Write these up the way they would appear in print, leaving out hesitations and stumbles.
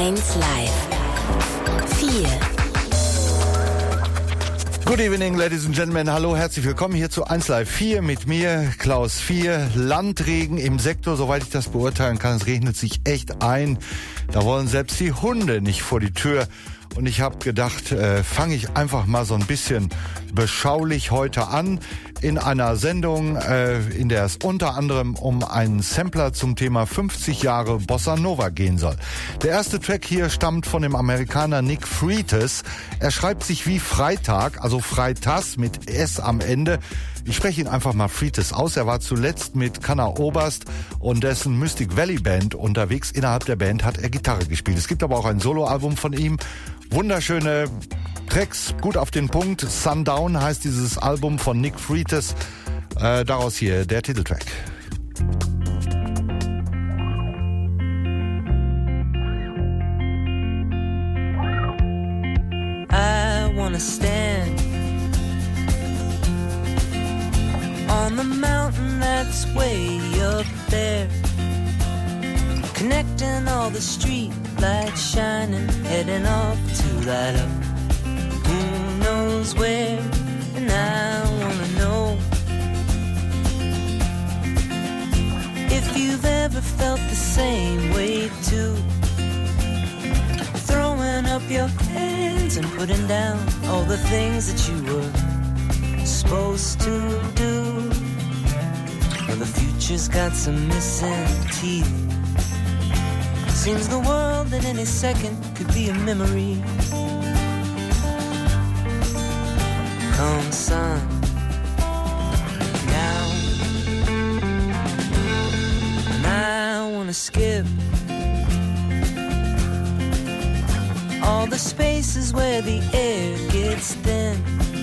1 Live 4. Good evening, ladies and gentlemen. Hallo, herzlich willkommen hier zu 1 Live 4 mit mir, Klaus 4. Landregen im Sektor, soweit ich das beurteilen kann. Es regnet sich echt ein. Da wollen selbst die Hunde nicht vor die Tür. Und ich habe gedacht, fange ich einfach mal so ein bisschen beschaulich heute an in einer Sendung, in der es unter anderem um einen Sampler zum Thema 50 Jahre Bossa Nova gehen soll. Der erste Track hier stammt von dem Amerikaner Nick Freitas. Er schreibt sich wie Freitag, also Freitas mit S am Ende. Ich spreche ihn einfach mal Freitas aus. Er war zuletzt mit Kanna Oberst und dessen Mystic Valley Band unterwegs. Innerhalb der Band hat er Gitarre gespielt. Es gibt aber auch ein Soloalbum von ihm. Wunderschöne Tracks, gut auf den Punkt. Sundown heißt dieses Album von Nick Freitas. Daraus hier der Titeltrack. I wanna stand on the mountain that's way up there, connecting all the street lights shining, heading off to light up who knows where. And I wanna know if you've ever felt the same way too, throwing up your hands and putting down all the things that you were supposed to do. Well, the future's got some missing teeth. Seems the world at any second could be a memory. Come sun down, and I wanna skip all the spaces where the air gets thin,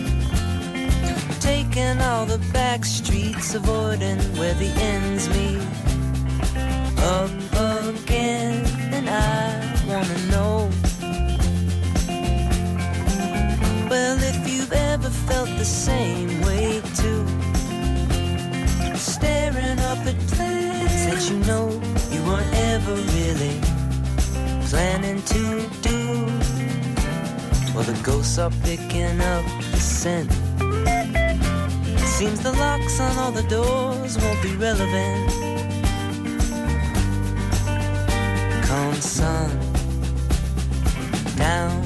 taking all the back streets, avoiding where the ends meet up again. And I wanna know, well, if you've ever felt the same way too, staring up at plans that you know you weren't ever really planning to do. Well, the ghosts are picking up the scent. Seems the locks on all the doors won't be relevant. Come sun down.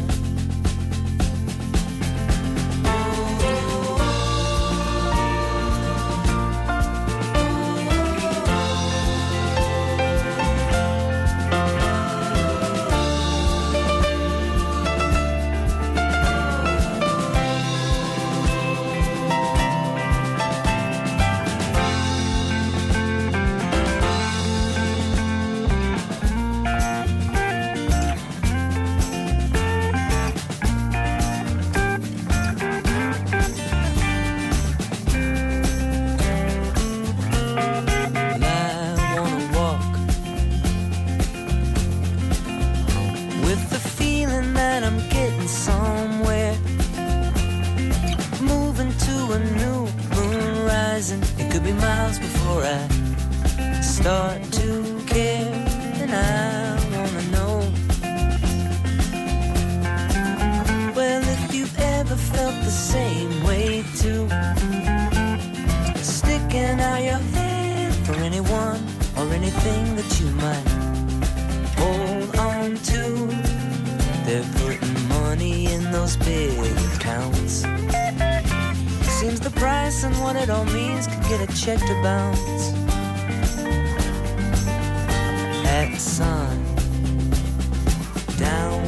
Check to bounce at sun down.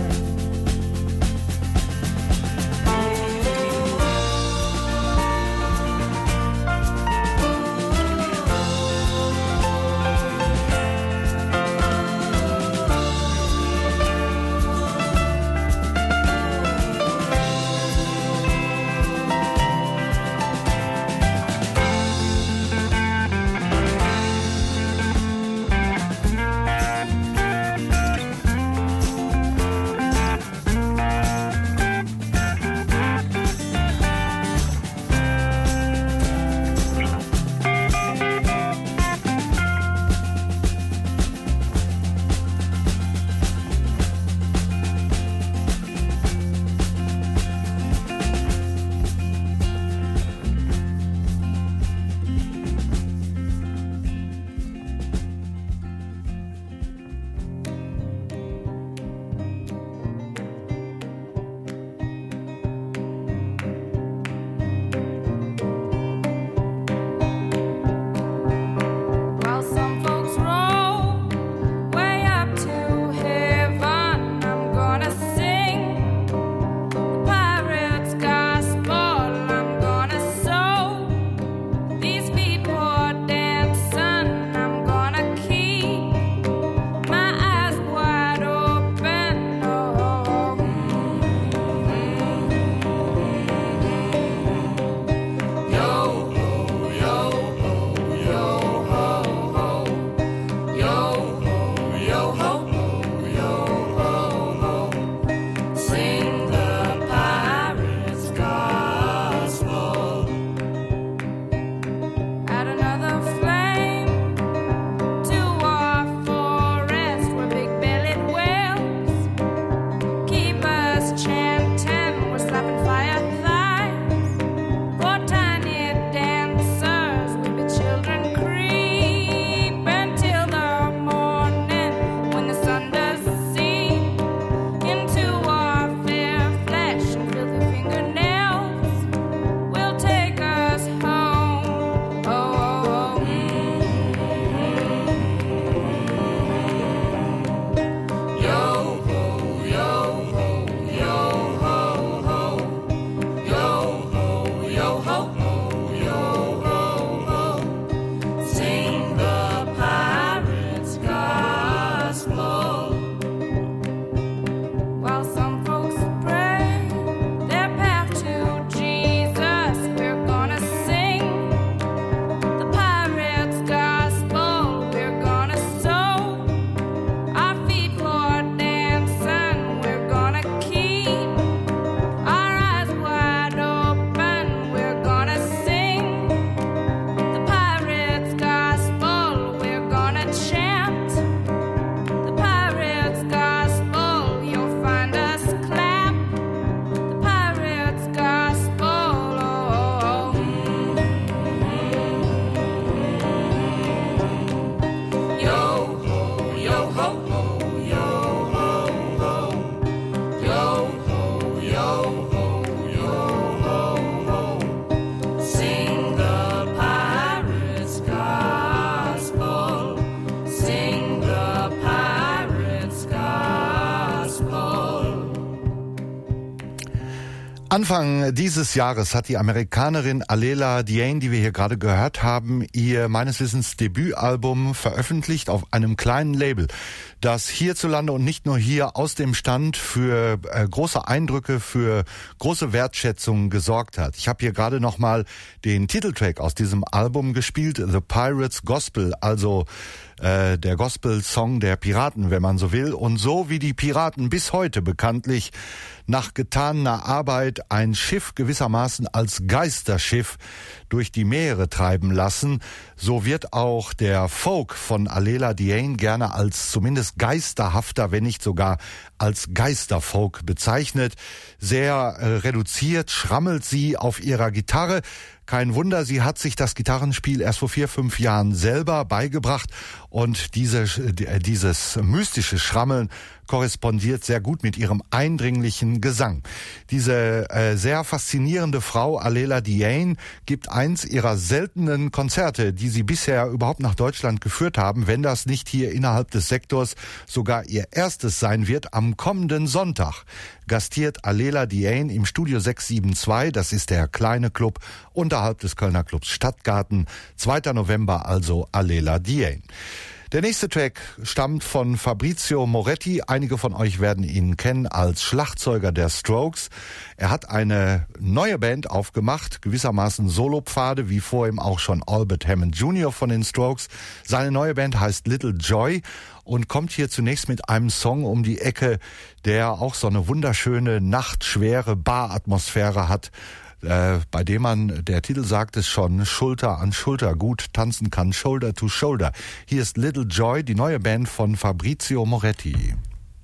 Anfang dieses Jahres hat die Amerikanerin Alela Diane, die wir hier gerade gehört haben, ihr meines Wissens Debütalbum veröffentlicht auf einem kleinen Label, das hierzulande und nicht nur hier aus dem Stand für große Eindrücke, für große Wertschätzung gesorgt hat. Ich habe hier gerade nochmal den Titeltrack aus diesem Album gespielt, The Pirates Gospel, also der Gospel-Song der Piraten, wenn man so will. Und so wie die Piraten bis heute bekanntlich nach getaner Arbeit ein Schiff gewissermaßen als Geisterschiff durch die Meere treiben lassen, so wird auch der Folk von Alela Diane gerne als zumindest geisterhafter, wenn nicht sogar als Geisterfolk bezeichnet. Sehr reduziert schrammelt sie auf ihrer Gitarre. Kein Wunder, sie hat sich das Gitarrenspiel erst vor 4-5 Jahren selber beigebracht und dieses mystische Schrammeln korrespondiert sehr gut mit ihrem eindringlichen Gesang. Diese sehr faszinierende Frau Alela Diane gibt eins ihrer seltenen Konzerte, die sie bisher überhaupt nach Deutschland geführt haben, wenn das nicht hier innerhalb des Sektors sogar ihr erstes sein wird. Am kommenden Sonntag gastiert Alela Diane im Studio 672, das ist der kleine Club unterhalb des Kölner Clubs Stadtgarten, 2. November also Alela Diane. Der nächste Track stammt von Fabrizio Moretti. Einige von euch werden ihn kennen als Schlagzeuger der Strokes. Er hat eine neue Band aufgemacht, gewissermaßen Solopfade, wie vor ihm auch schon Albert Hammond Jr. von den Strokes. Seine neue Band heißt Little Joy und kommt hier zunächst mit einem Song um die Ecke, der auch so eine wunderschöne, nachtschwere Baratmosphäre hat, bei dem man, der Titel sagt es schon, Schulter an Schulter gut tanzen kann, Shoulder to Shoulder. Hier ist Little Joy, die neue Band von Fabrizio Moretti.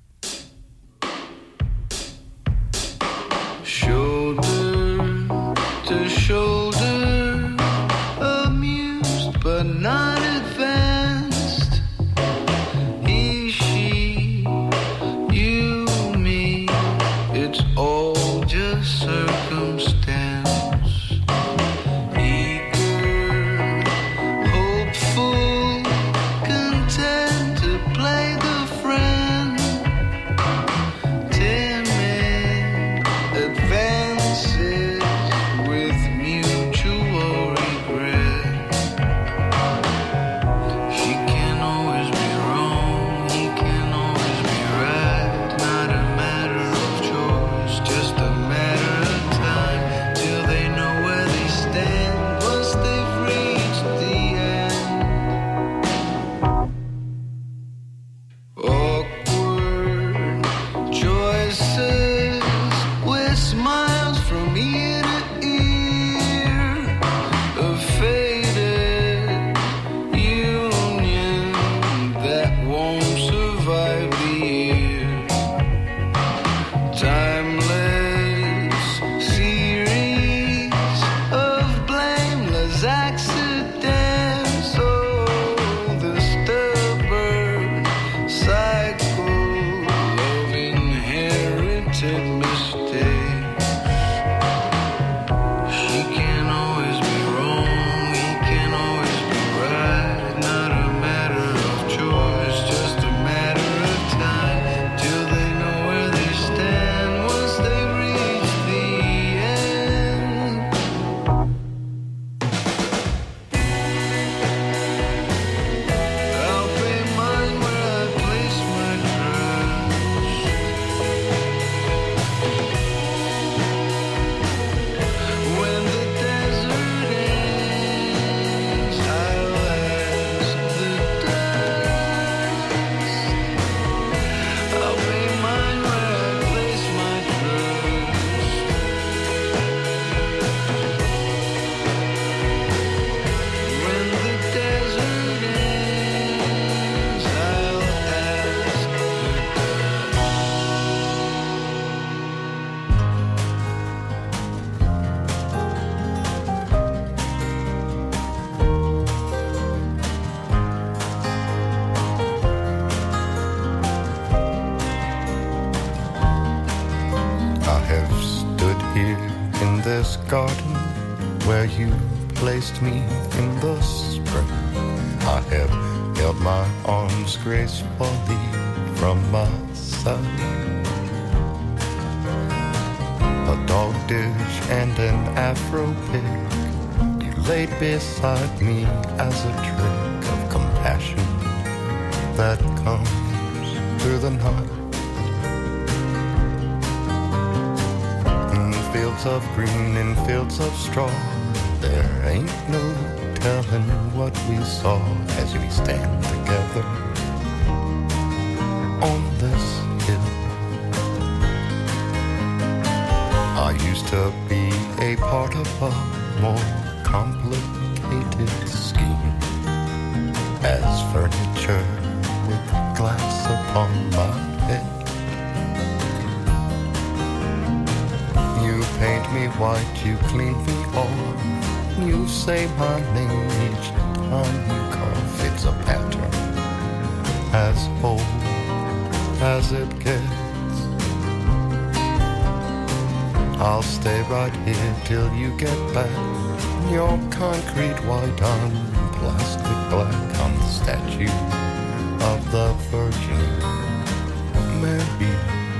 Shoulder to shoulder, amused but not advanced. He, she, you, me, it's all just circumstance. Garden where you placed me in the spring. I have held my arms gracefully from my side. a dog dish and an afro pick. You laid beside me as a trick of compassion that comes through the night. In fields of green, in fields of straw, there ain't no telling what we saw as we stand together on this hill. I used to be a part of a more complicated scheme, as furniture with glass upon my head. You paint me white, you clean me off, you say my name each time you cough. It's a pattern as old as it gets. I'll stay right here till you get back. You're concrete white, I'm plastic black. I'm the statue of the Virgin Mary.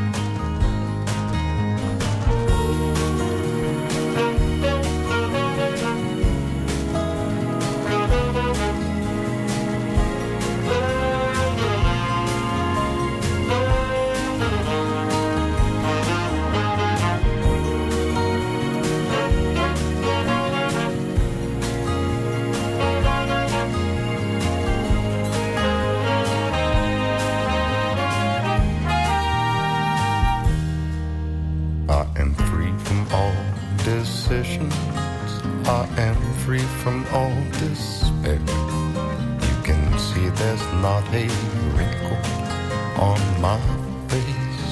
I am free from all despair. You can see there's not a wrinkle on my face.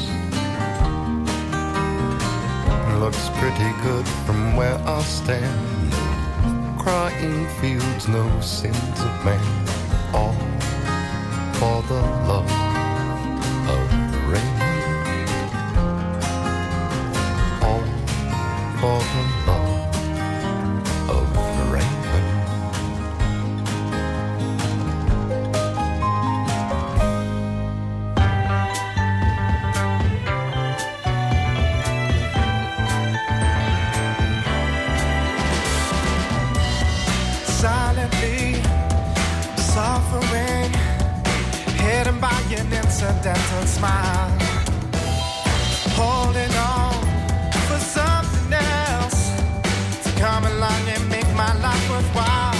Looks pretty good from where I stand. No crying fields, no sins of man. All for the love of rain. All for the love of rain. Silently suffering, hidden by an incidental smile, holding on for something else to come along and make my life worthwhile.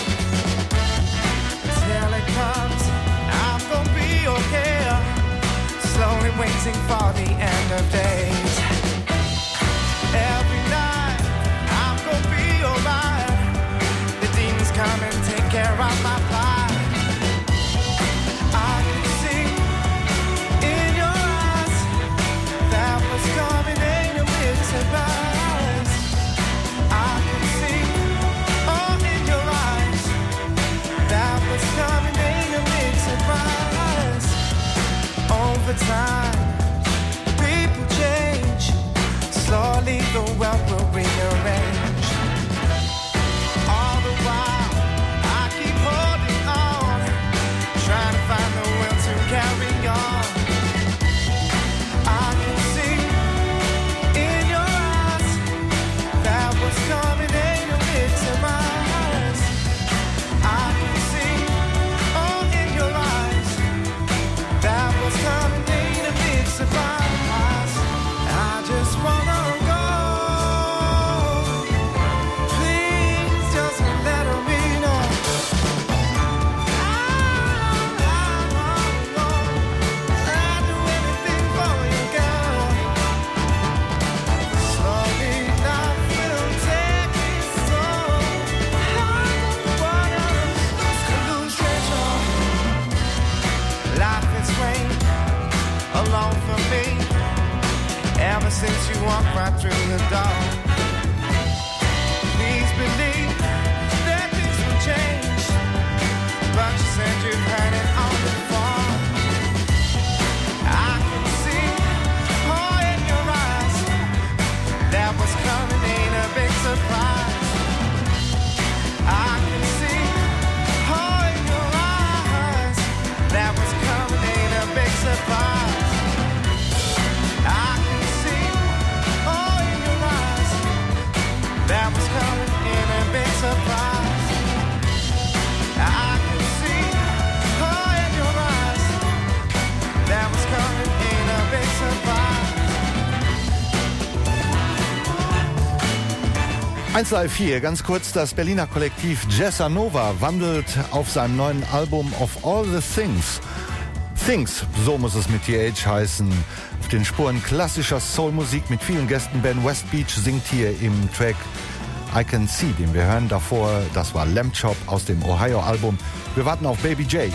Till it comes, I'm gonna be okay, slowly waiting for the end of days. Every night, I'm gonna be alright. The demons come and take care of my pride. I can see in your eyes that what's coming ain't a big surprise. I can see, oh, in your eyes that what's coming ain't a big surprise. Over time, people change. Slowly the world will rearrange. All the while, I keep holding on, trying to find the will to carry on. I can see in your eyes that what's coming ain't a big surprise. I can see, oh, in your eyes that what's coming ain't a big surprise. I just wanna go. Please just let me know. I'd do anything for you, girl. Slowly life will take its toll. I don't wanna lose treasure. Life is weighing alone for me. Ever since you walked right through the door. Please believe that things will change, but you said you've heard it all before. I can see, oh, in your eyes that what's coming ain't a big surprise. I can see, oh, in your eyes that what's coming ain't a big surprise. I can see, oh, in your eyes 1Live hier, ganz kurz, das Berliner Kollektiv Jazza Nova wandelt auf seinem neuen Album Of All the Things, so muss es mit TH heißen, auf den Spuren klassischer Soulmusik mit vielen Gästen. Ben Westbeach singt hier im Track I Can See, den wir hören. Davor, das war Lamb Chop aus dem Ohio-Album. Wir warten auf Baby J.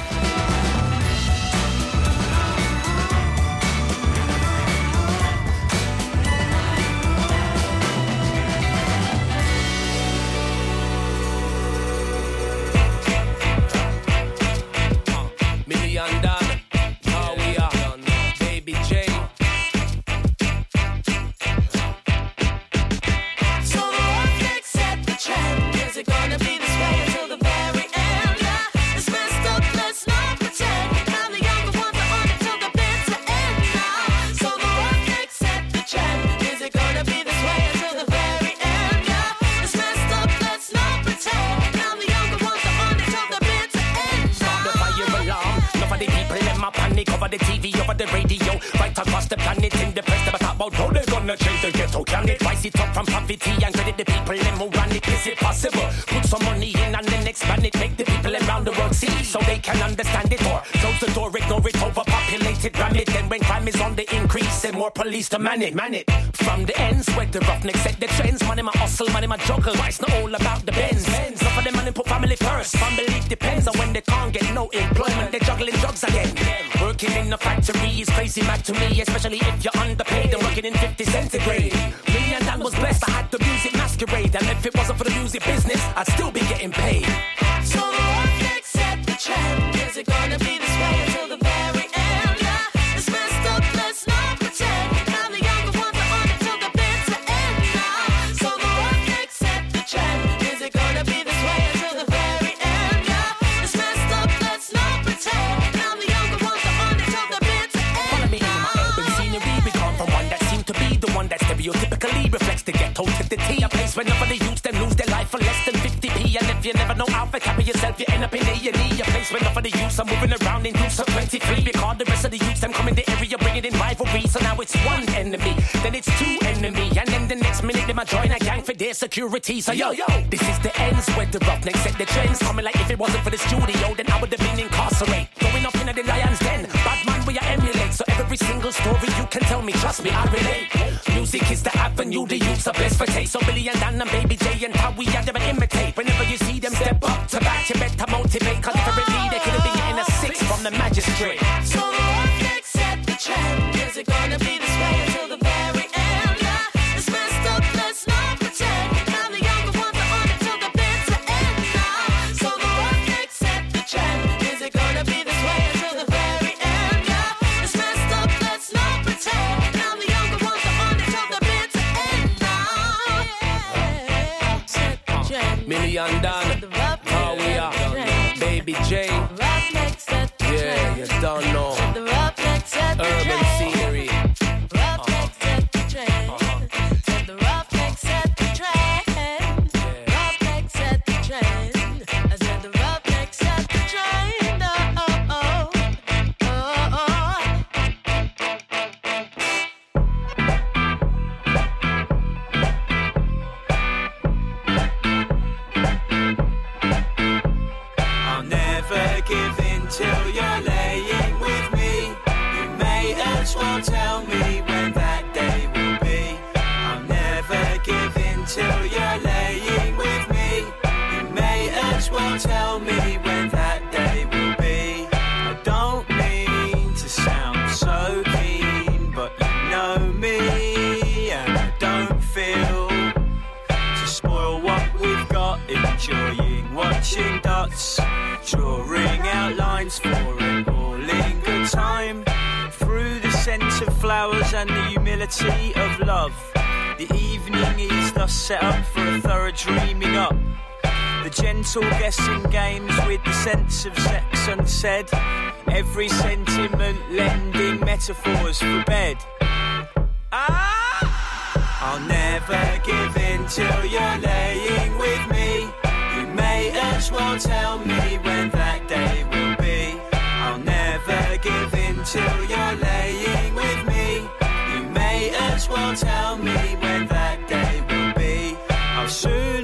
Police to man it. From the ends where the roughnecks set the trends. Money my hustle, money my juggle. It's not all about the Benz. Enough of them money put family first. Family depends on when they can't get no employment. They're juggling drugs again. Working in the factory is crazy mad to me, especially if you're underpaid and working in 50 centigrade. Me and Dan was blessed, I had the music masquerade. And if it wasn't for the music business, I'd still be getting paid. So the roughnecks set the trend. Is it gonna be this way until the very end? Yeah, it's messed up, let's not pretend. Stereotypically reflects the ghetto to the T. A place where none of the youths them lose their life for less than 50p. And if you never know how to carry yourself, you end up in A&E. A place where none of the youths are moving around in groups of 23. Because the rest of the youths them come in the area bringing in rivalry. So now it's one enemy, then it's two enemy, and then the next minute they might join a gang for their security. So yo, this is the ends where the roughnecks set the trends. Coming like if it wasn't for the studio, then I would have been incarcerated. Going up in the lion's den, bad man we emulate. So every single story you can tell me, trust me, I relate. Music is the avenue, the youths are best for taste. So Billy and Dan and Baby J and how we are never imitate. Whenever you see them step up to bat, you better motivate. Cause differently they could have been getting a 6 from the magistrate. So the roughnecks set the trend. Is it gonna be this way until the very end? Yeah, it's messed up, let's not pretend. Now the younger ones are on it till the bitter end now. So the roughnecks set the trend. Is it gonna be this way until the very end? Yeah, it's messed up, let's not pretend. Now the younger ones are on it till the bitter end now. Yeah, set the trend. Million Dan, how we are, Baby J. Yeah, you don't know. Urban scenery. I'll never give in till you're laying with me. You may as well tell me when that day will be. I'll never give in till you're laying with me. You may as well tell me when that day will be. I don't mean to sound so keen, but you know me, and I don't feel to spoil what we've got. Enjoying watching dots, drawing outlines for an all-in good time. Through the scent of flowers and the humility of love, the evening is thus set up for a thorough dreaming up. The gentle guessing games with the sense of sex unsaid. Every sentiment lending metaphors for bed. I'll never give in till you're laying with me. You may as well tell me when that day will be. I'll never give in till you're laying with me. You may as well tell me when that day will be. I'll soon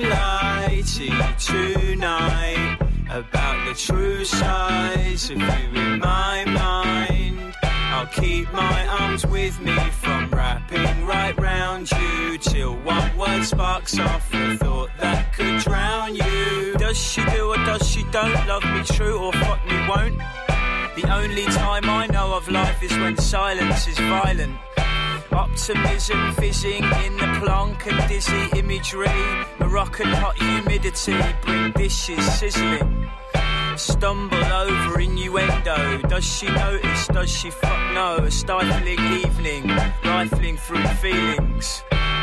tonight about the true size of you in my mind. I'll keep my arms with me from wrapping right round you till one word sparks off a thought that could drown you. Does she do or does she don't love me true or fuck me won't? The only time I know of life is when silence is violent. Optimism fizzing in the plonk and dizzy imagery. Moroccan hot humidity bring dishes sizzling. Stumble over innuendo. Does she notice? Does she fuck no? A stifling evening, rifling through feelings.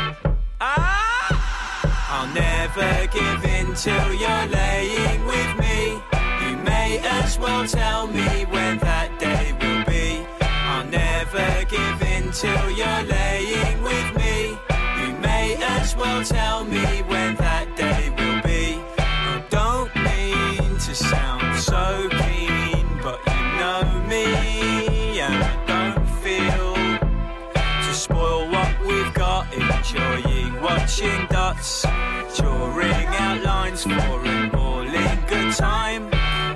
I'll never give in till you're laying with me. You may as well tell me when that day will be. I'll never give in till you're laying with me. You may as well tell me when that day will be. I don't mean to sound so keen, but you know me, and I don't feel to spoil what we've got. Enjoying watching dots, drawing outlines for an all-in good time.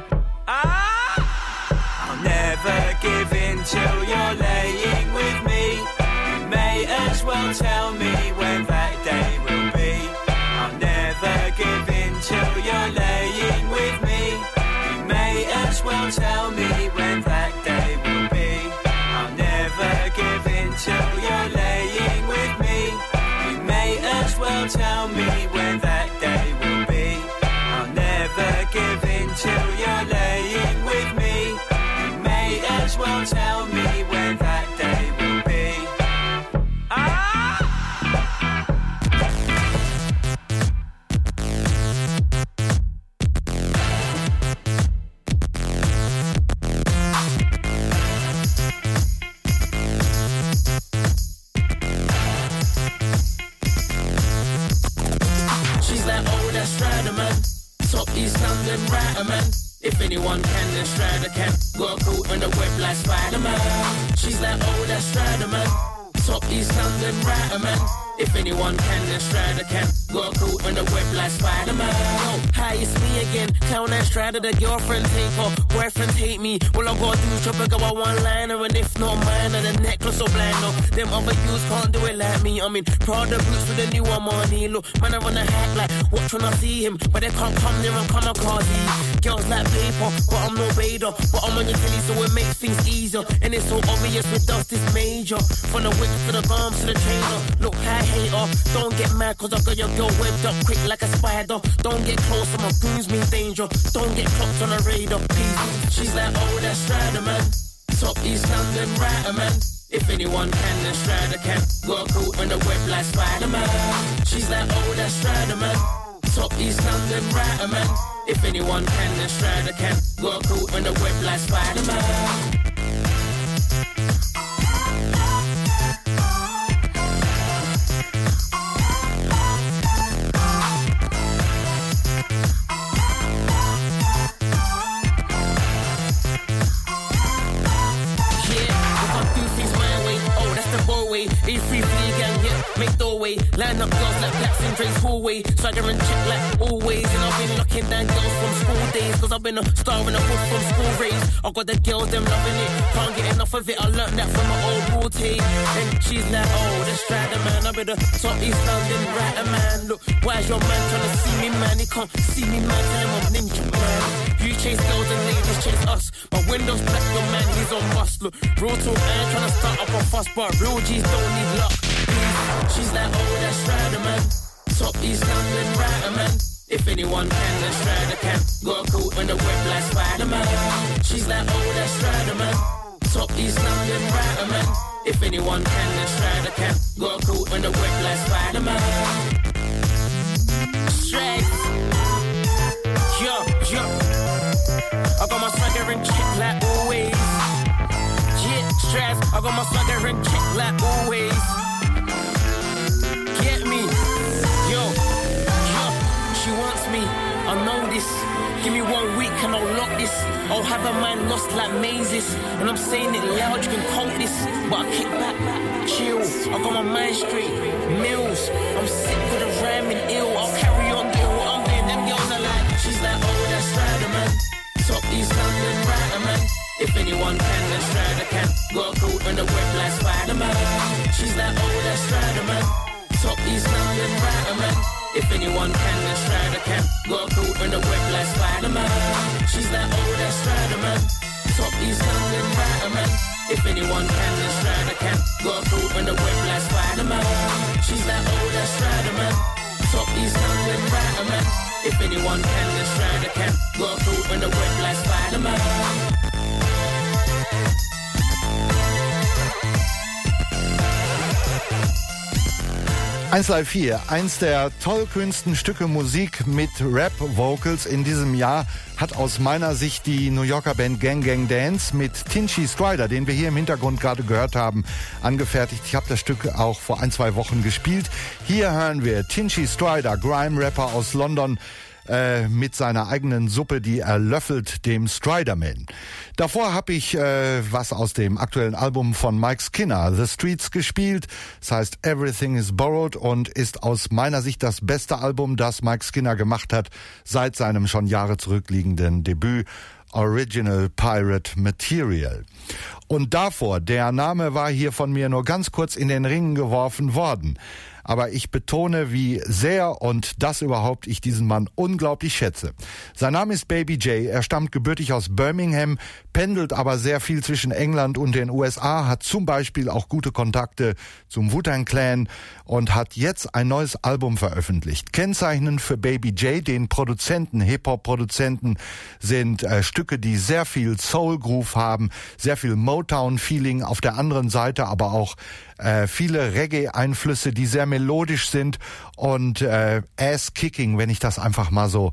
I'll never give in till you're laying with me. You may as well tell me when that day will be. I'll never give in till you're laying with me. You may as well tell me when that day will be. I'll never give in till you're laying with me. You may as well tell me when that day will be. I'll never give in till you're laying with me. You may as well tell me when that day will be. She's that old Estrada man, top East London writer man. If anyone can, then Strada can. Got caught on the web like Spider-Man. She's that old Estrada man, top East London writer man. If anyone can, then Strada can. Got caught on the web like Spider-Man. Oh, hi, it's me again. Clown and Strada, the girlfriend take her. Boyfriends hate me. All I gotta do is drop a go a one-liner. And if not mine, then the necklace or blinder. Them other youths can't do it like me. I mean, Prada boots with the new money. Look, man, I wanna hack like, watch when I see him. But they can't come near and come across these. Girls like paper, but I'm no Vader. But I'm on your telly, so it makes things easier. And it's so obvious with dust is major. From the wick to the bumps to the trainer. Look, hi, hater, don't get mad cause I got your girl webbed up quick like a spider. Don't get close, my goons mean danger. Don't get clocked on a radar, please. She's like old Estrada man, top East London writer man. If anyone can, then Strada can. Got caught on the web like Spider-Man. She's like old Estrada man, top East London writer man. If anyone can, then Strada can. Got caught on the web like Spider-Man. A3 gang, yeah, make doorway. Line up girls like blacks in Dre's hallway. Swagger and chick like always. And I've been locking down girls from school days. Cause I've been a star in a hood from school rays. I got the girls, them loving it. Can't get enough of it, I learned that from my old routine. And she's like, oh, the Strada man. I'll be the top East London writer man. Look, why's your man trying to see me, man? He can't see me, man, tell him I'm ninja, man. You chase girls and ladies chase us. My window's black, your man, he's on bust. Look, real talk, I ain't trying to start up a fuss, but real G's don't need luck. She's like old Estrada man, top East London writer man. If anyone can, then Strada can. Got caught on the web like Spider-Man. She's like old Estrada man, top East London writer man. If anyone can, then Strada can. Got caught on the web like Spider-Man. Straight, yo, I got my swagger and chick like always. Yeah, stress, I got my swagger and chick like always. Get me, yo, she wants me, I know this. Give me 1 week and I'll lock this. I'll have a mind lost like mazes. And I'm saying it loud, you can quote this. But I kick back, chill, I got my mind straight. Mills, I'm sick with the rhyming ill. I'll carry on doing what I'm doing. Them girls are like, East London Riderman. If anyone can, then Strider can. Got caught in the web like Spider-Man. She's that old as Striderman. Top East London Riderman. If anyone can, then Strider can. Got caught in the web like Spider-Man. She's that old as Striderman. Top East London Riderman. If anyone can, then Strider can. Got caught in the web like Spider-Man. She's that old as Striderman. Top East London Riderman. If anyone can, then Strider can. Got caught in the web like Spider-Man. 1Live4, eins der tollkühnsten Stücke Musik mit Rap-Vocals in diesem Jahr, hat aus meiner Sicht die New Yorker Band Gang Gang Dance mit Tinchy Stryder, den wir hier im Hintergrund gerade gehört haben, angefertigt. Ich habe das Stück auch vor 1-2 Wochen gespielt. Hier hören wir Tinchy Stryder, Grime-Rapper aus London, mit seiner eigenen Suppe, die er löffelt, dem Striderman. Davor habe ich was aus dem aktuellen Album von Mike Skinner, The Streets, gespielt. Das heißt Everything is Borrowed und ist aus meiner Sicht das beste Album, das Mike Skinner gemacht hat, seit seinem schon Jahre zurückliegenden Debüt Original Pirate Material. Und davor, der Name war hier von mir nur ganz kurz in den Ring geworfen worden. Aber ich betone, wie sehr und das überhaupt ich diesen Mann unglaublich schätze. Sein Name ist Baby J, er stammt gebürtig aus Birmingham, pendelt aber sehr viel zwischen England und den USA, hat zum Beispiel auch gute Kontakte zum Wu-Tang Clan und hat jetzt ein neues Album veröffentlicht. Kennzeichnend für Baby J, den Produzenten, Hip-Hop-Produzenten, sind Stücke, die sehr viel Soul-Groove haben, sehr viel Motown-Feeling, auf der anderen Seite aber auch viele Reggae-Einflüsse, die sehr melodisch sind und Ass-Kicking, wenn ich das einfach mal so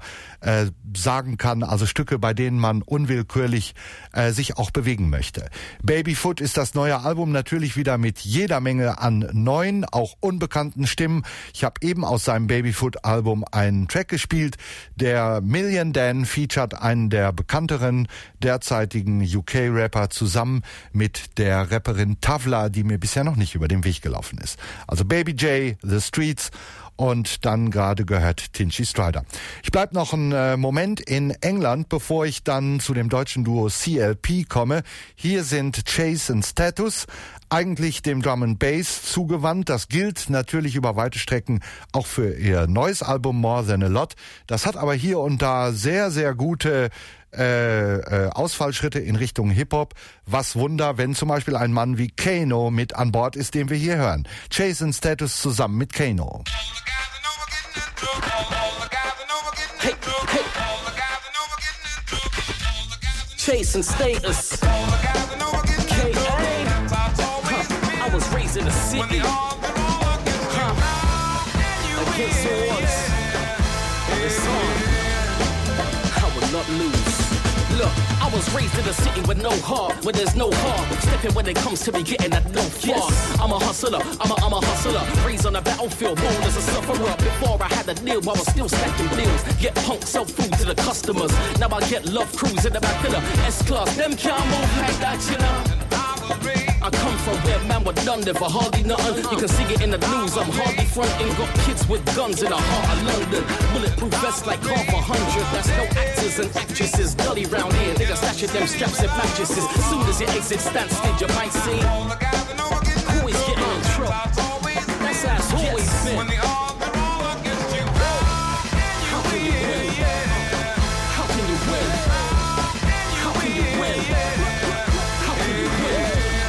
sagen kann. Also Stücke, bei denen man unwillkürlich sich auch bewegen möchte. Babyfoot ist das neue Album, natürlich wieder mit jeder Menge an neuen, auch unbekannten Stimmen. Ich habe eben aus seinem Babyfoot-Album einen Track gespielt. Der Million Dan featured einen der bekannteren derzeitigen UK-Rapper zusammen mit der Rapperin Tavla, die mir bisher noch nicht über den Weg gelaufen ist. Also Baby J, The Streets und dann gerade gehört Tinchy Stryder. Ich bleib noch einen Moment in England, bevor ich dann zu dem deutschen Duo CLP komme. Hier sind Chase and Status, eigentlich dem Drum and Bass zugewandt. Das gilt natürlich über weite Strecken auch für ihr neues Album More Than a Lot. Das hat aber hier und da sehr, sehr gute Ausfallschritte in Richtung Hip-Hop. Was Wunder, wenn zum Beispiel ein Mann wie Kano mit an Bord ist, den wir hier hören. Chase and Status zusammen mit Kano. Hey, hey. Chase and Status. K.A. I was raised in the city. Against all odds. This song, I would not lose. Look, I was raised in a city with no heart, where there's no heart. Stepping when it comes to me getting that no far. I'm a hustler, I'm a hustler. Raised on a battlefield, born as a sufferer. Before I had a deal, I was still stacking bills. Get punk, sell food to the customers. Now I get love crews in the back of the S-Class. Them can't move like that, you know. I come from where man were done there for hardly nothing. You can see it in the news, I'm hardly fronting. Got kids with guns in the heart of London. Bulletproof vests like $100. That's no actors and actresses. Gully round here, niggas stashing them straps and mattresses. Soon as your exit stand still, you might see who is getting in trouble. That's how it's always been. How can you win? How can you win? How can you win? How can you win?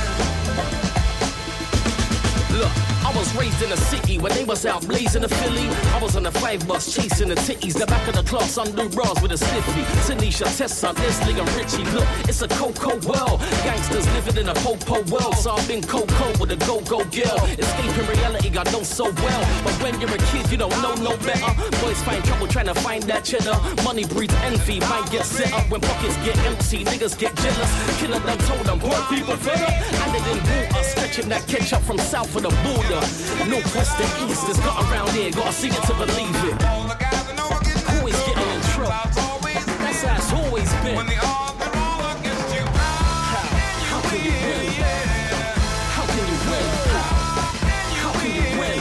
Look, I was raised in a city where they was out blazing a Philly. I was on the 5 bus chasing the titties. The back of the class, undo bras with a stiffy. Tanisha, Tessa, Leslie and Richie. Look, it's a cocoa world. Gangsters living in a po-po world. So I've been cocoa with a go-go girl. Escaping reality, I know so well. But when you're a kid, you don't know no better. Boys find trouble trying to find that cheddar. Money breeds envy, might get set up. When pockets get empty, niggas get jealous. Killer done told them, poor people fed up. And they didn't water, stretching that ketchup from south of the border. Northwest to east, there's got around here, gotta see it to believe it. Who is getting in trouble? That's how it's always been. How can you win? How can you win? How can you win?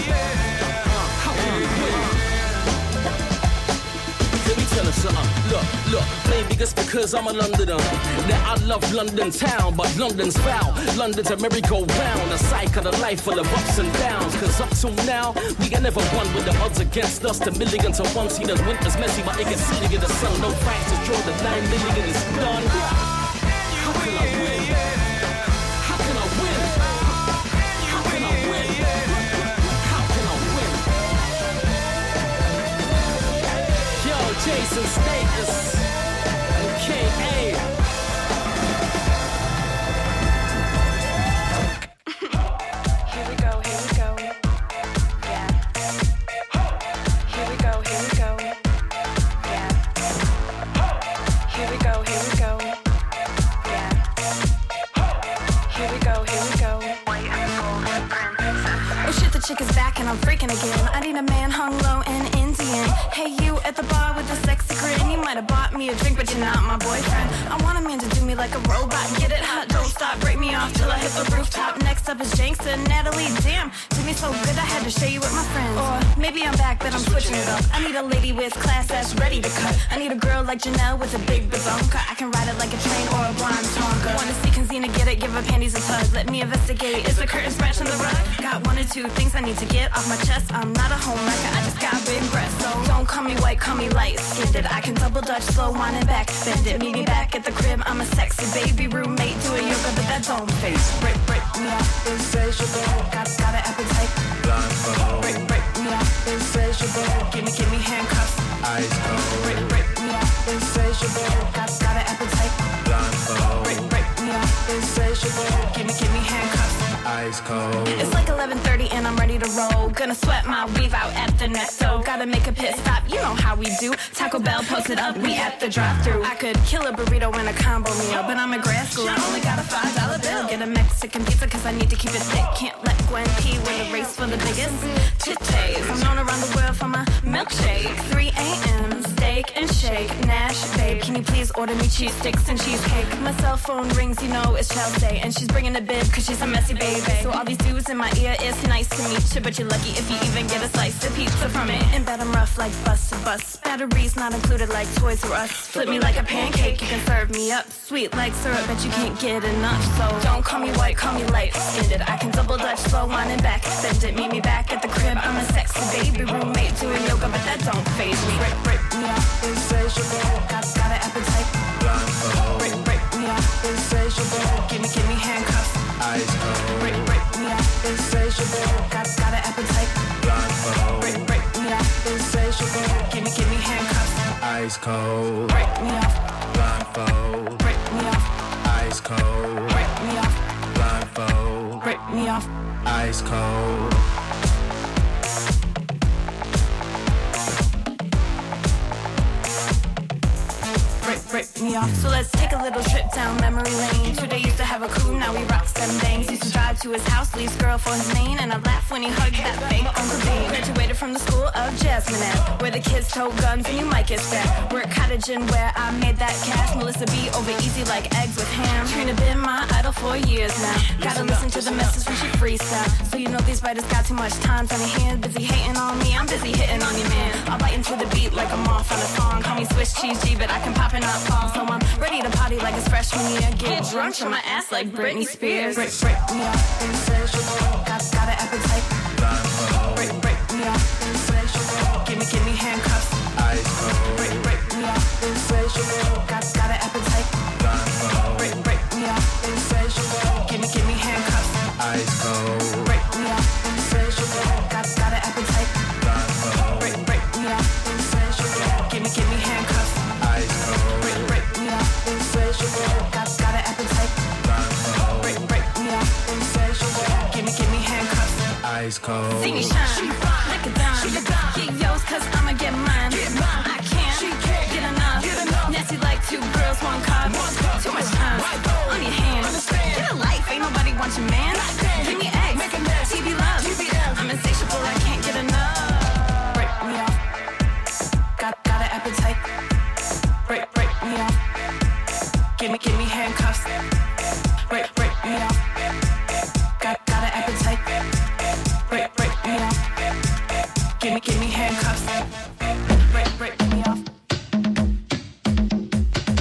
How can you win? Let me tell you something. Look, maybe just because I'm a Londoner that I love London town, but London's foul. London's a merry-go-round, a cycle of life full of ups and downs. Cause up till now, we ain't never won with the odds against us. The million to one, see the winter's messy, but it gets silly in the sun. No fight to draw the 9 million is done. How can I win? How can I win? How can I win? How can I win? Yo, Jason Status and K.A. Chick is back and I'm freaking again. I need a man hung low and Indian. Hey, you at the bar with the sexy grin. You might have bought me a drink, but you're not my boyfriend. I want a man to do me like a robot. Get it hot, don't stop, break me off till I hit the rooftop. Next up is Jenks and Natalie. Damn, did me so good I had to share you with my friends. Or maybe I'm back, but I'm switching it up. I need a lady with class that's ready to cut. I need a girl like Janelle with a big bazooka. I can ride it like a train or a blonde Tonka. Wanna see Kanzina get it, give her panties a tug. Let me investigate, is the curtain scratch on the rug? Got 1 or 2 things I need to get off my chest. I'm not a homewrecker, I just got big breasts. So don't call me white, call me light skinned. I can double dutch, slow wine and back bend it. Meet me back at the crib, I'm a sexy baby roommate. Doing yoga, but that don't face. Break me off, insatiable. Got an appetite. Blindfold. Break me off, insatiable. Give me handcuffs. Eyes cold. Break me off, insatiable. Got an appetite. Blindfold. Break me off, insatiable. Give me handcuffs. Ice cold. It's like 11:30 and I'm ready to roll. Gonna sweat my weave out at the net. So gotta make a pit stop, you know how we do. Taco Bell posted up, we at the drive-thru. I could kill a burrito in a combo meal, but I'm in grad school, I only got a $5 bill. Get a Mexican pizza cause I need to keep it thick. Can't let Gwen P win the race for the biggest titties. I'm known around the world for my milkshake. 3 a.m. steak and shake. Nash, babe, can you please order me cheese sticks and cheesecake? My cell phone rings, you know it's Chelsea, and she's bringing a bib cause she's a messy baby. So all these dudes in my ear, it's nice to meet you, but you're lucky if you even get a slice of pizza from it. In bed I'm rough like bus to bus. Batteries not included like Toys R Us. Flip me like a pancake, you can serve me up. Sweet like syrup, but you can't get enough. So don't call me white, call me light skinned. I can double dutch, slow wine and back bend it. Meet me back at the crib, I'm a sexy baby roommate doing yoga, but that don't faze me. Break me off, insatiable. Got an appetite. Blindfold. Break me off, insatiable. Give me handcuffs. Eyes cold. Break me off, insatiable. Got an appetite. Blindfold. Break me off, insatiable. Give me handcuffs. Ice cold. Break me off. Blindfold. Break me off. Ice cold. Break me off. Blindfold. Break me off. Ice cold. Break me off. So let's take a little trip down memory lane. Today used to have a crew, now we rock them bangs. Used to drive to his house, leave girl for his main, and I laugh when he hugged that fake Uncle Bean. Graduated from the school of Jasmine Ave, where the kids tote guns and you might get stabbed. We're at Cottage Inn where I made that cash. Melissa B over easy like eggs with ham. Trina been my idol for years now. Gotta listen to the message when she freestyle. So you know these writers got too much time on their hands. Busy hating on me, I'm busy hitting on you, man. I'll bite into the beat like a moth on a song. Call me Swiss Cheese G, but I can pop and not fall. So I'm ready to party like it's freshman year. Get drunk on my ass like Britney Spears. Break me off, insatiable. Got an appetite. Break me off, insatiable. Give me handcuffs. Ice cold. Break me off, insatiable. Got an appetite. Break me off, insatiable. Give me handcuffs. Ice cold. Break me off, insatiable. Got an appetite. Break me off, insatiable. Give me handcuffs. Ice cold. Break me off, insatiable. Got an appetite. Break me off, insatiable. Give me handcuffs. Ice cold. See me shine, like a dime. Get yours, cause I'ma get mine. I can't get enough. Nasty like 2 girls, 1 cup. Too much time on your hands. Get a life, ain't nobody want your man. Give me eggs, TV love. I'm insatiable, I can't get enough. Break me off, got an appetite. Break me off. Give me handcuffs. Break me off. Got an appetite. Break me off. Give me handcuffs. Break me off.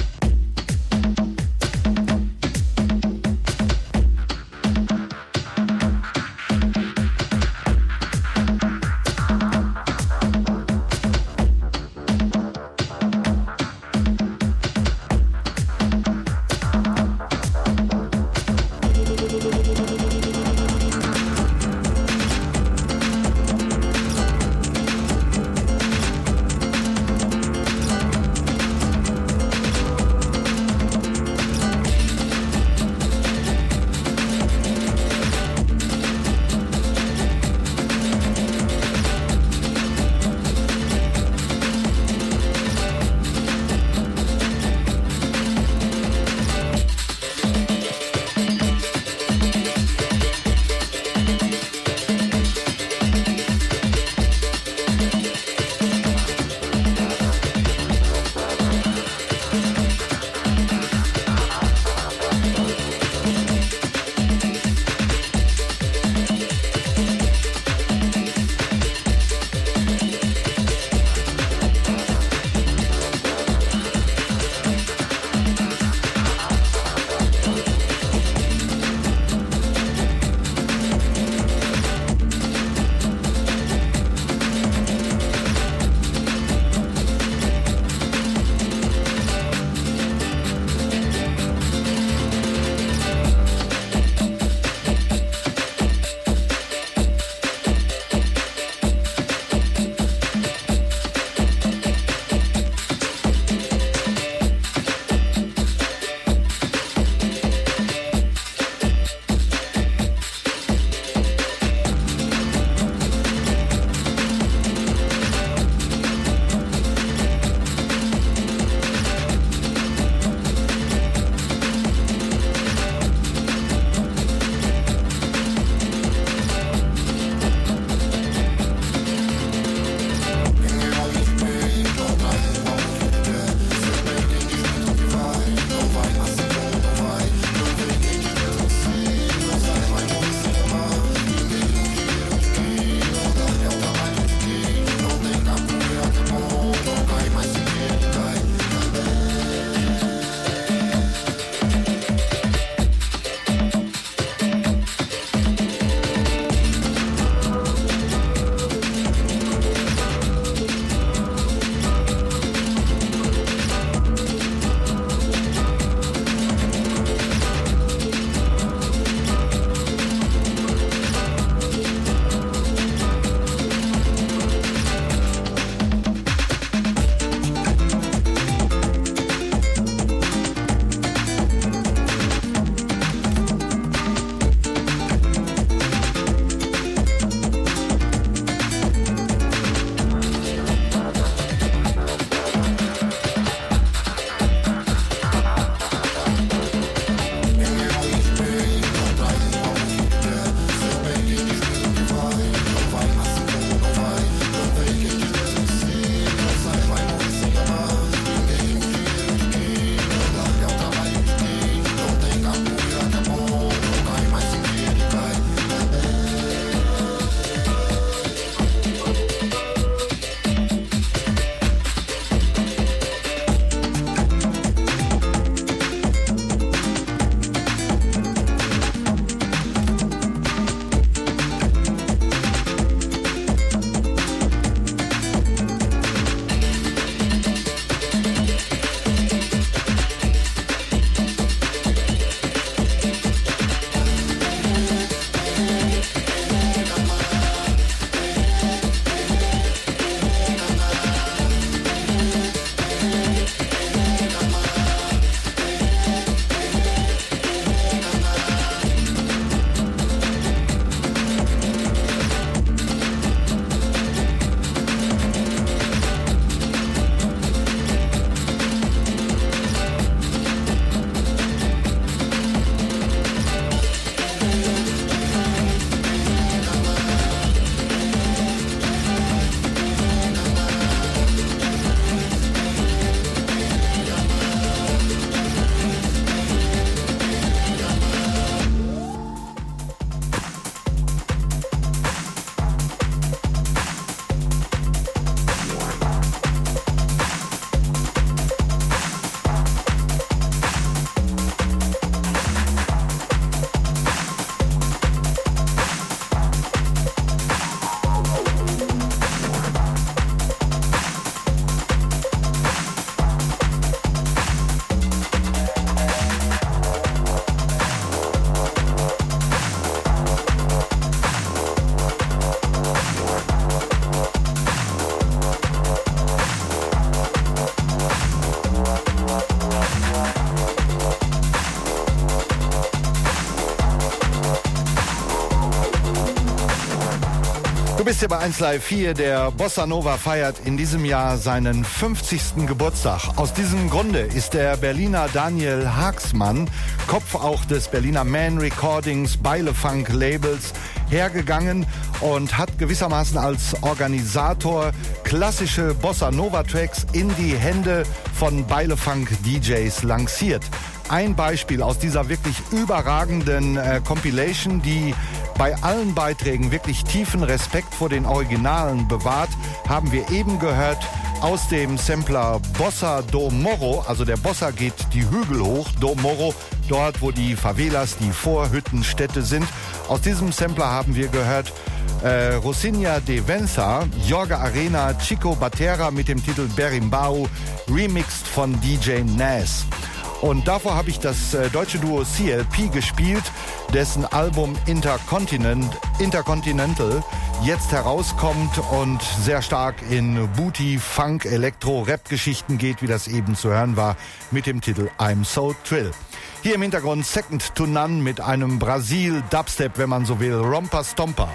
bist ja bei 1 Live 4. Der Bossa Nova feiert in diesem Jahr seinen 50. Geburtstag. Aus diesem Grunde ist der Berliner Daniel Haagsmann, Kopf auch des Berliner Man Recordings, Beilefunk Labels, hergegangen und hat gewissermaßen als Organisator klassische Bossa Nova Tracks in die Hände von Beilefunk DJs lanciert. Ein Beispiel aus dieser wirklich überragenden Compilation, die bei allen Beiträgen wirklich tiefen Respekt vor den Originalen bewahrt, haben wir eben gehört aus dem Sampler Bossa do Morro. Also der Bossa geht die Hügel hoch, do Morro, dort wo die Favelas, die Vorhüttenstädte sind. Aus diesem Sampler haben wir gehört Rosinha de Venza, Jorge Arena, Chico Batera mit dem Titel Berimbau, remixed von DJ Nas. Und davor habe ich das deutsche Duo CLP gespielt, dessen Album Intercontinental jetzt herauskommt und sehr stark in Booty, Funk, Elektro, Rap-Geschichten geht, wie das eben zu hören war, mit dem Titel I'm So Trill. Hier im Hintergrund Second to None mit einem Brasil-Dubstep, wenn man so will, Rompa Stompa.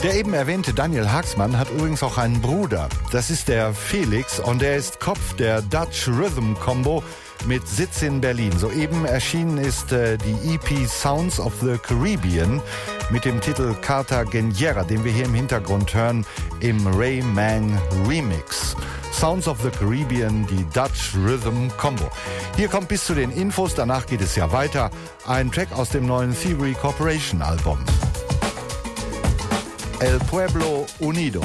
Der eben erwähnte Daniel Haaksman hat übrigens auch einen Bruder. Das ist der Felix und der ist Kopf der Dutch Rhythm Combo mit Sitz in Berlin. Soeben erschienen ist die EP Sounds of the Caribbean mit dem Titel Cartageniera, den wir hier im Hintergrund hören, im Ray Mang Remix. Sounds of the Caribbean, die Dutch Rhythm Combo. Hier kommt bis zu den Infos, danach geht es ja weiter, ein Track aus dem neuen Theory Corporation Album. El Pueblo Unido.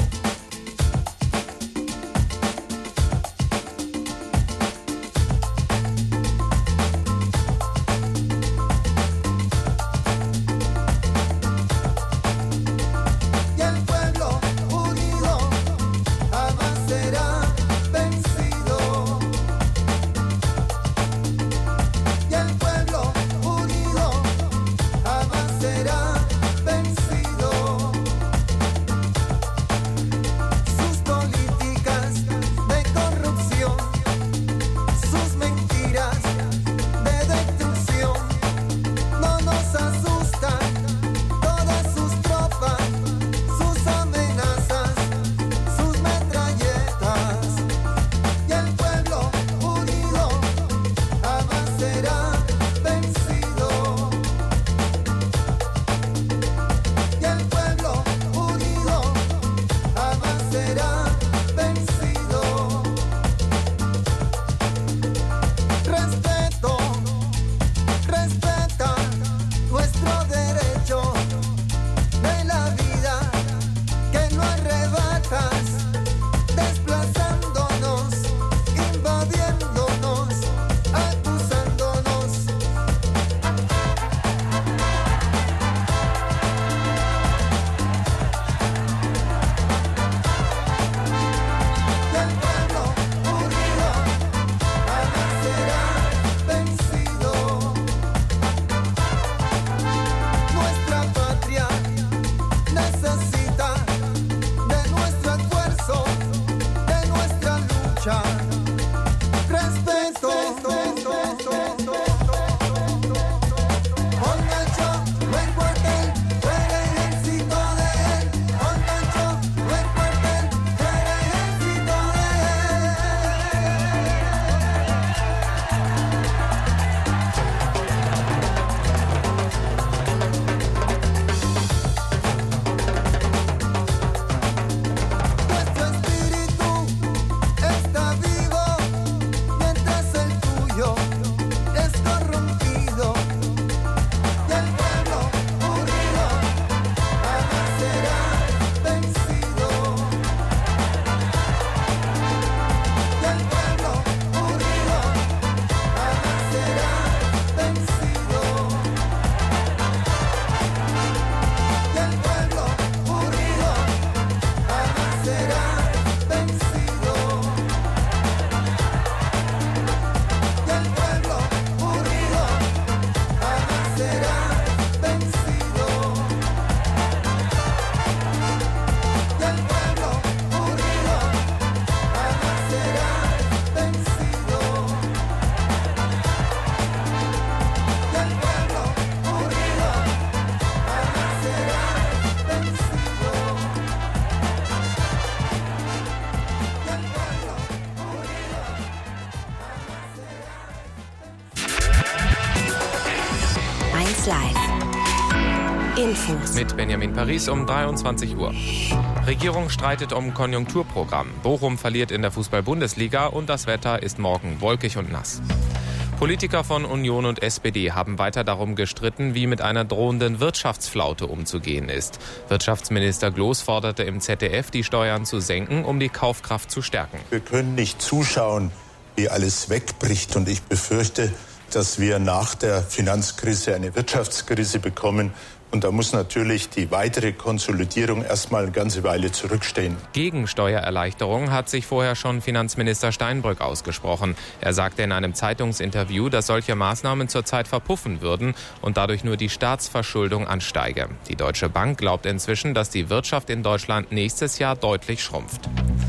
Infos. Mit Benjamin Paris um 23 Uhr. Regierung streitet um Konjunkturprogramm. Bochum verliert in der Fußball-Bundesliga und das Wetter ist morgen wolkig und nass. Politiker von Union und SPD haben weiter darum gestritten, wie mit einer drohenden Wirtschaftsflaute umzugehen ist. Wirtschaftsminister Gloß forderte im ZDF, die Steuern zu senken, um die Kaufkraft zu stärken. Wir können nicht zuschauen, wie alles wegbricht. Und ich befürchte, dass wir nach der Finanzkrise eine Wirtschaftskrise bekommen. Und da muss natürlich die weitere Konsolidierung erstmal eine ganze Weile zurückstehen. Gegen Steuererleichterung hat sich vorher schon Finanzminister Steinbrück ausgesprochen. Er sagte in einem Zeitungsinterview, dass solche Maßnahmen zurzeit verpuffen würden und dadurch nur die Staatsverschuldung ansteige. Die Deutsche Bank glaubt inzwischen, dass die Wirtschaft in Deutschland nächstes Jahr deutlich schrumpft.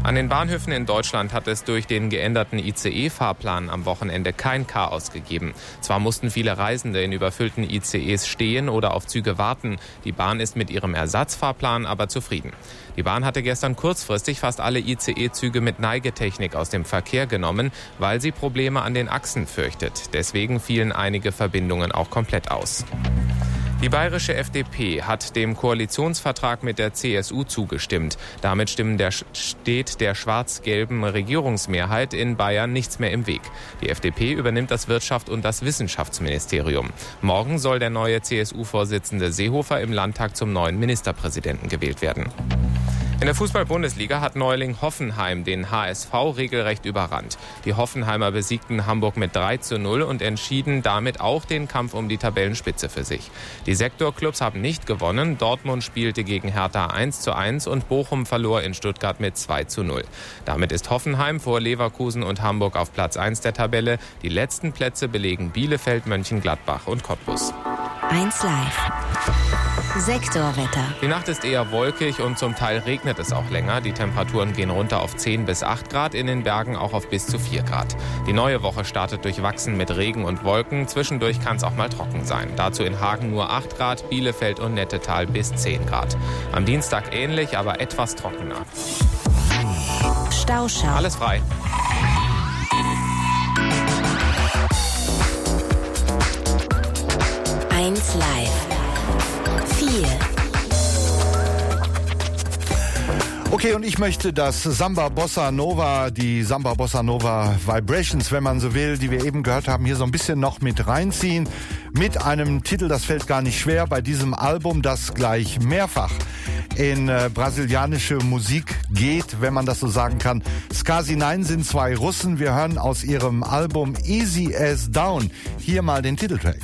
An den Bahnhöfen in Deutschland hat es durch den geänderten ICE-Fahrplan am Wochenende kein Chaos gegeben. Zwar mussten viele Reisende in überfüllten ICEs stehen oder auf Züge warten. Die Bahn ist mit ihrem Ersatzfahrplan aber zufrieden. Die Bahn hatte gestern kurzfristig fast alle ICE-Züge mit Neigetechnik aus dem Verkehr genommen, weil sie Probleme an den Achsen fürchtet. Deswegen fielen einige Verbindungen auch komplett aus. Die bayerische FDP hat dem Koalitionsvertrag mit der CSU zugestimmt. Damit steht der schwarz-gelben Regierungsmehrheit in Bayern nichts mehr im Weg. Die FDP übernimmt das Wirtschafts- und das Wissenschaftsministerium. Morgen soll der neue CSU-Vorsitzende Seehofer im Landtag zum neuen Ministerpräsidenten gewählt werden. In der Fußball-Bundesliga hat Neuling Hoffenheim den HSV regelrecht überrannt. Die Hoffenheimer besiegten Hamburg mit 3:0 und entschieden damit auch den Kampf um die Tabellenspitze für sich. Die Sektorclubs haben nicht gewonnen. Dortmund spielte gegen Hertha 1:1 und Bochum verlor in Stuttgart mit 2:0. Damit ist Hoffenheim vor Leverkusen und Hamburg auf Platz 1 der Tabelle. Die letzten Plätze belegen Bielefeld, Mönchengladbach und Cottbus. 1 Live. Sektorwetter. Die Nacht ist eher wolkig und zum Teil regnet es auch länger. Die Temperaturen gehen runter auf 10 bis 8 Grad, in den Bergen auch auf bis zu 4 Grad. Die neue Woche startet durchwachsen mit Regen und Wolken. Zwischendurch kann es auch mal trocken sein. Dazu in Hagen nur 8 Grad, Bielefeld und Nettetal bis 10 Grad. Am Dienstag ähnlich, aber etwas trockener. Stauschau. Alles frei. Live. 4. Okay, und ich möchte das Samba Bossa Nova, die Samba Bossa Nova Vibrations, wenn man so will, die wir eben gehört haben, hier so ein bisschen noch mit reinziehen. Mit einem Titel, das fällt gar nicht schwer, bei diesem Album, das gleich mehrfach in brasilianische Musik geht, wenn man das so sagen kann. Ska-Z9 sind 2 Russen. Wir hören aus ihrem Album Easy as Down hier mal den Titeltrack.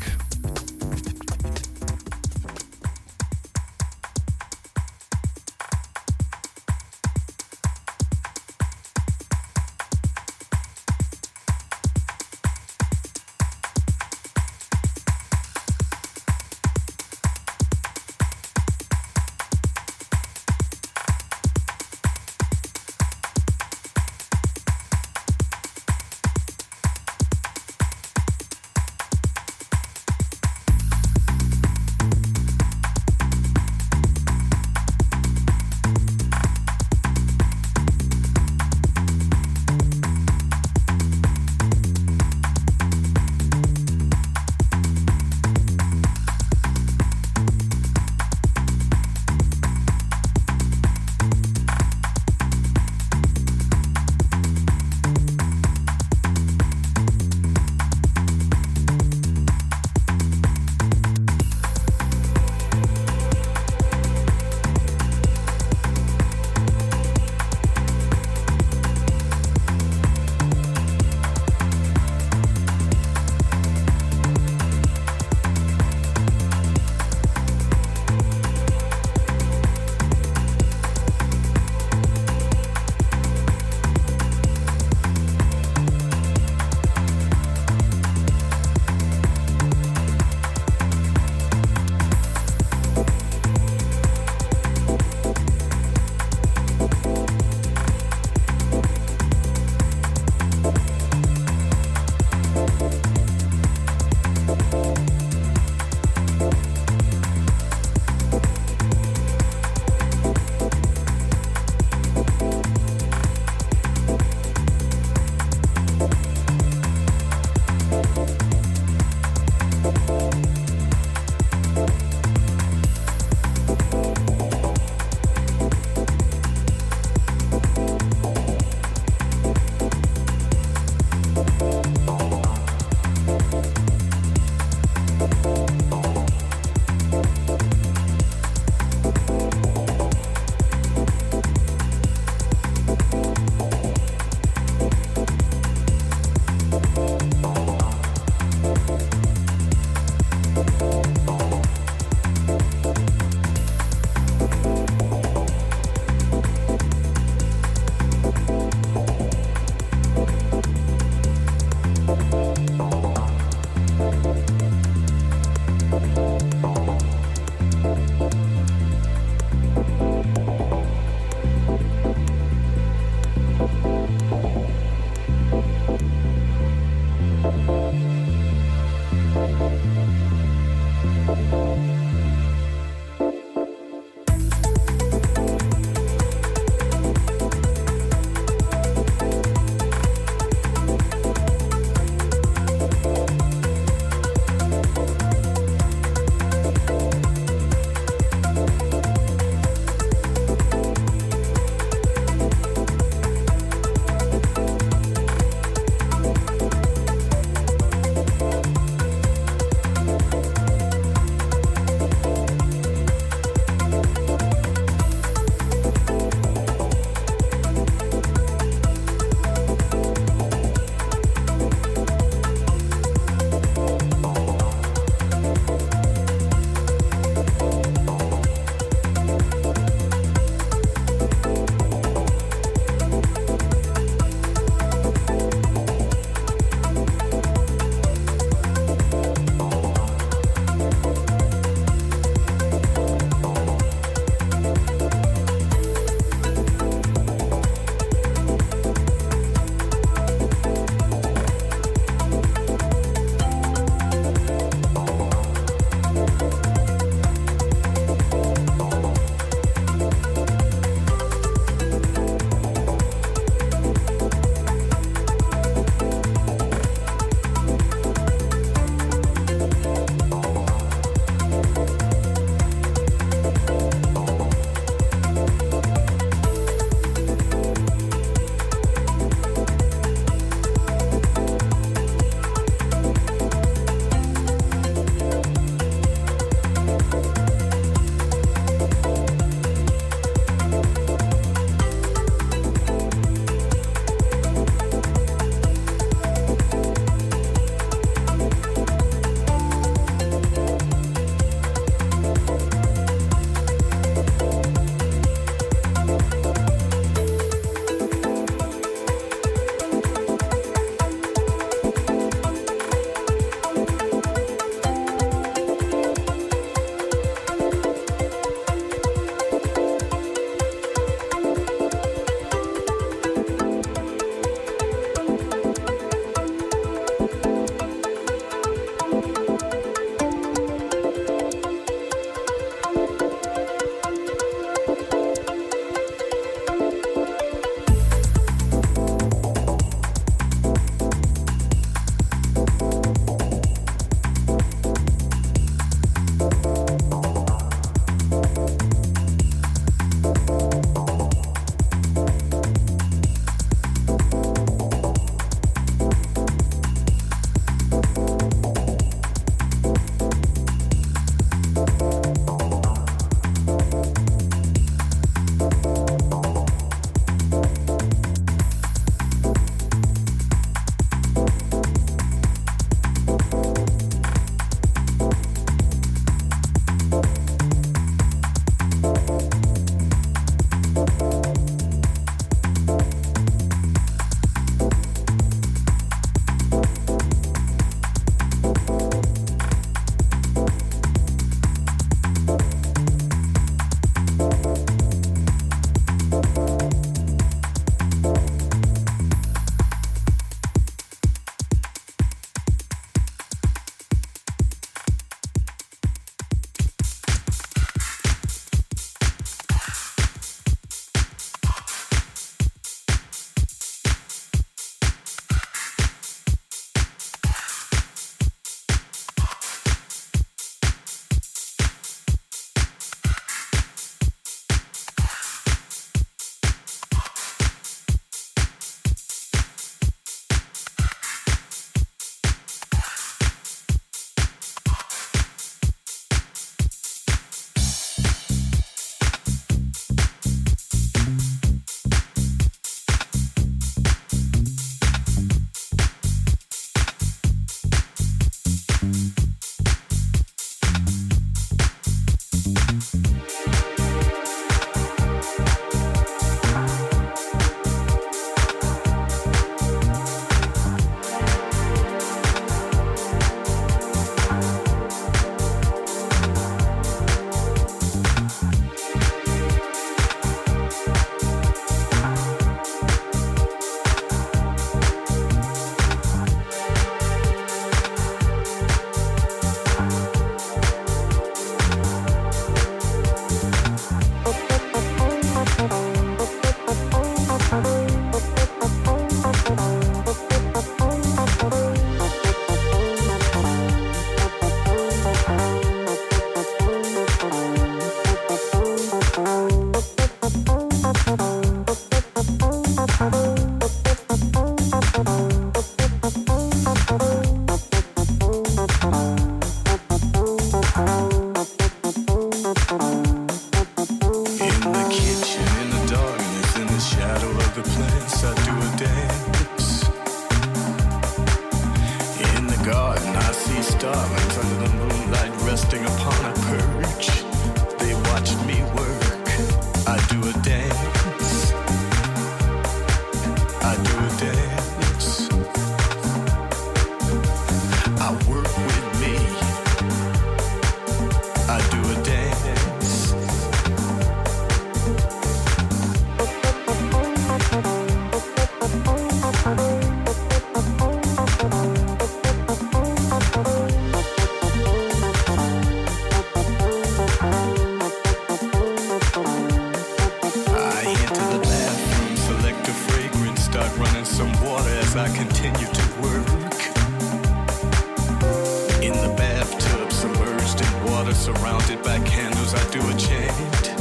Surrounded by candles, I do a chant.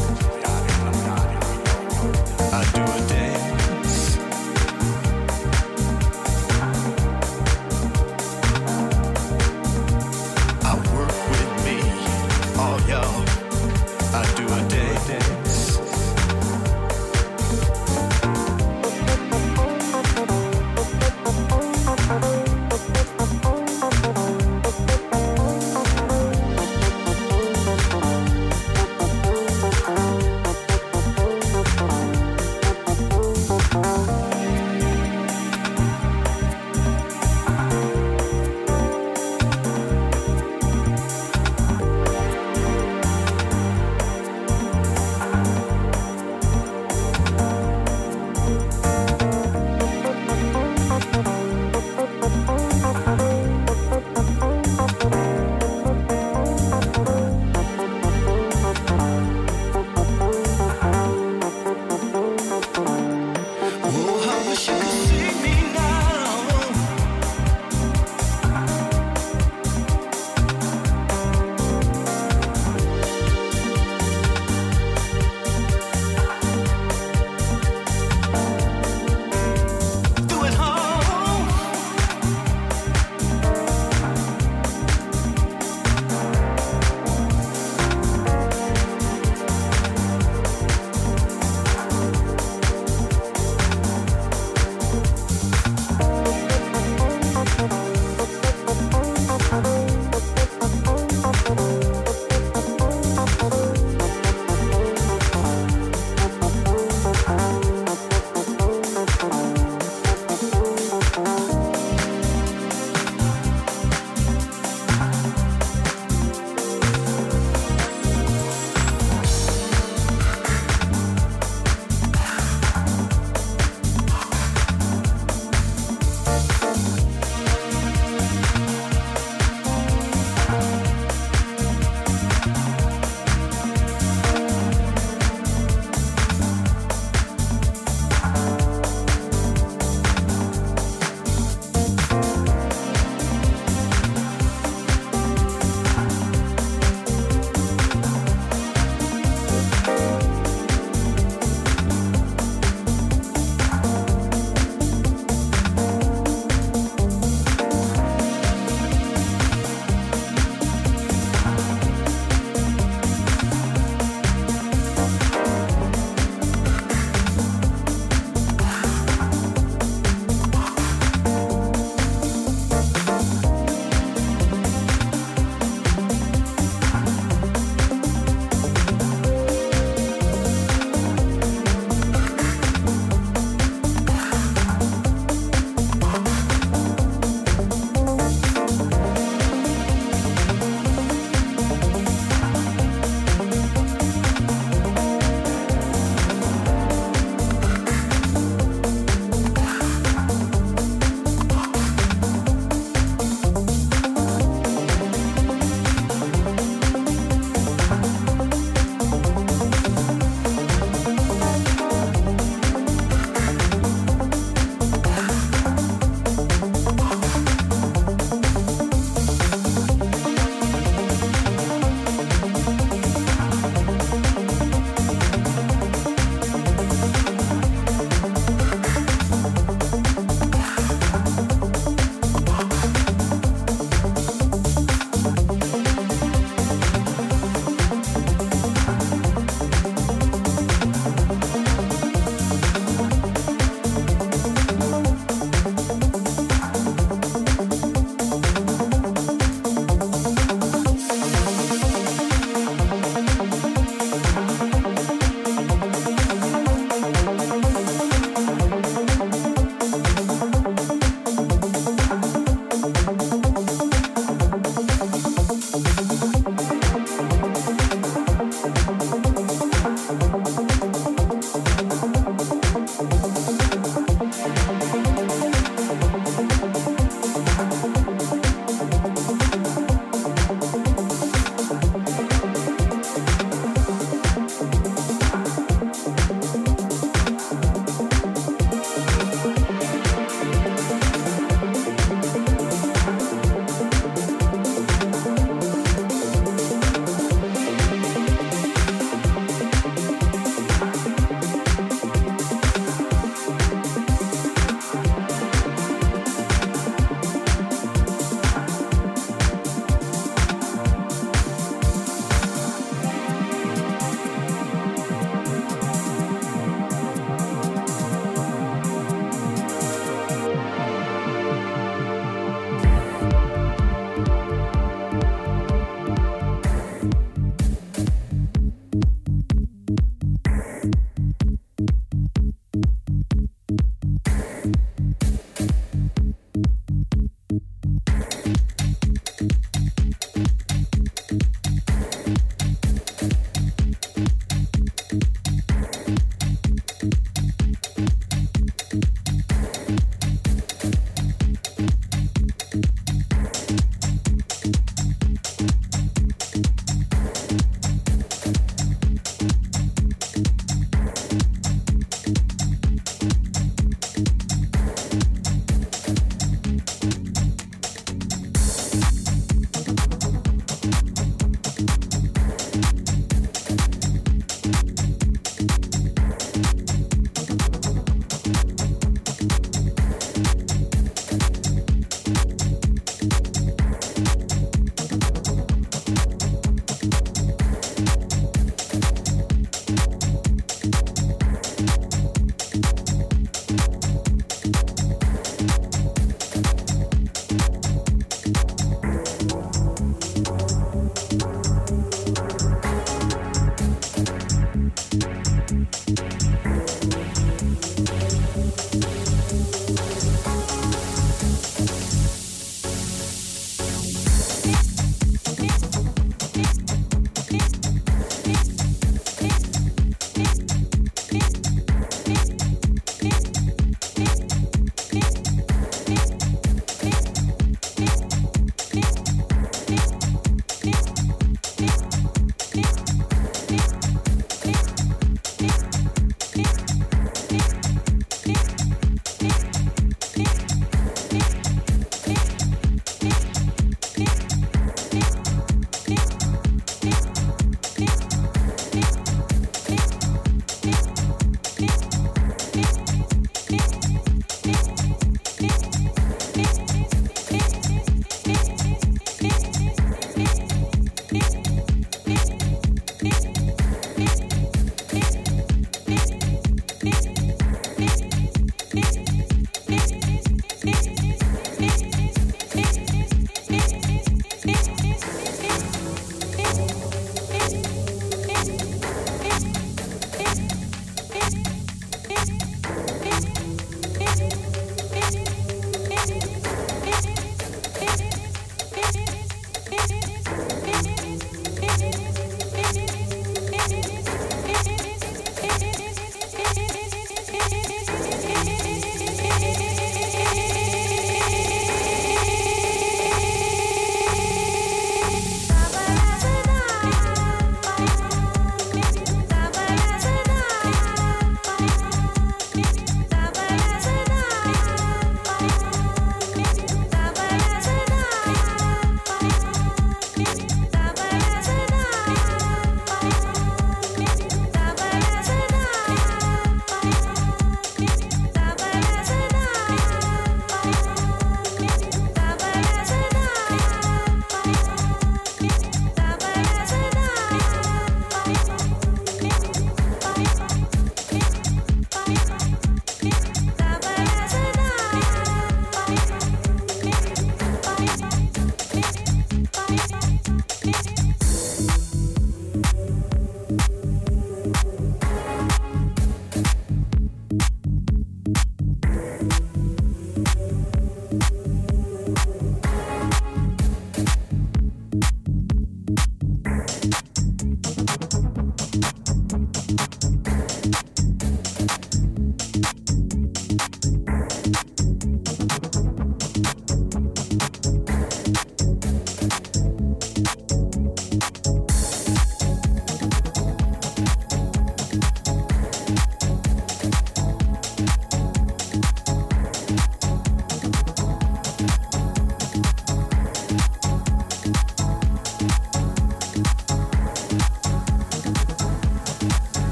I do a dance. I work with me, all y'all. I do a dance.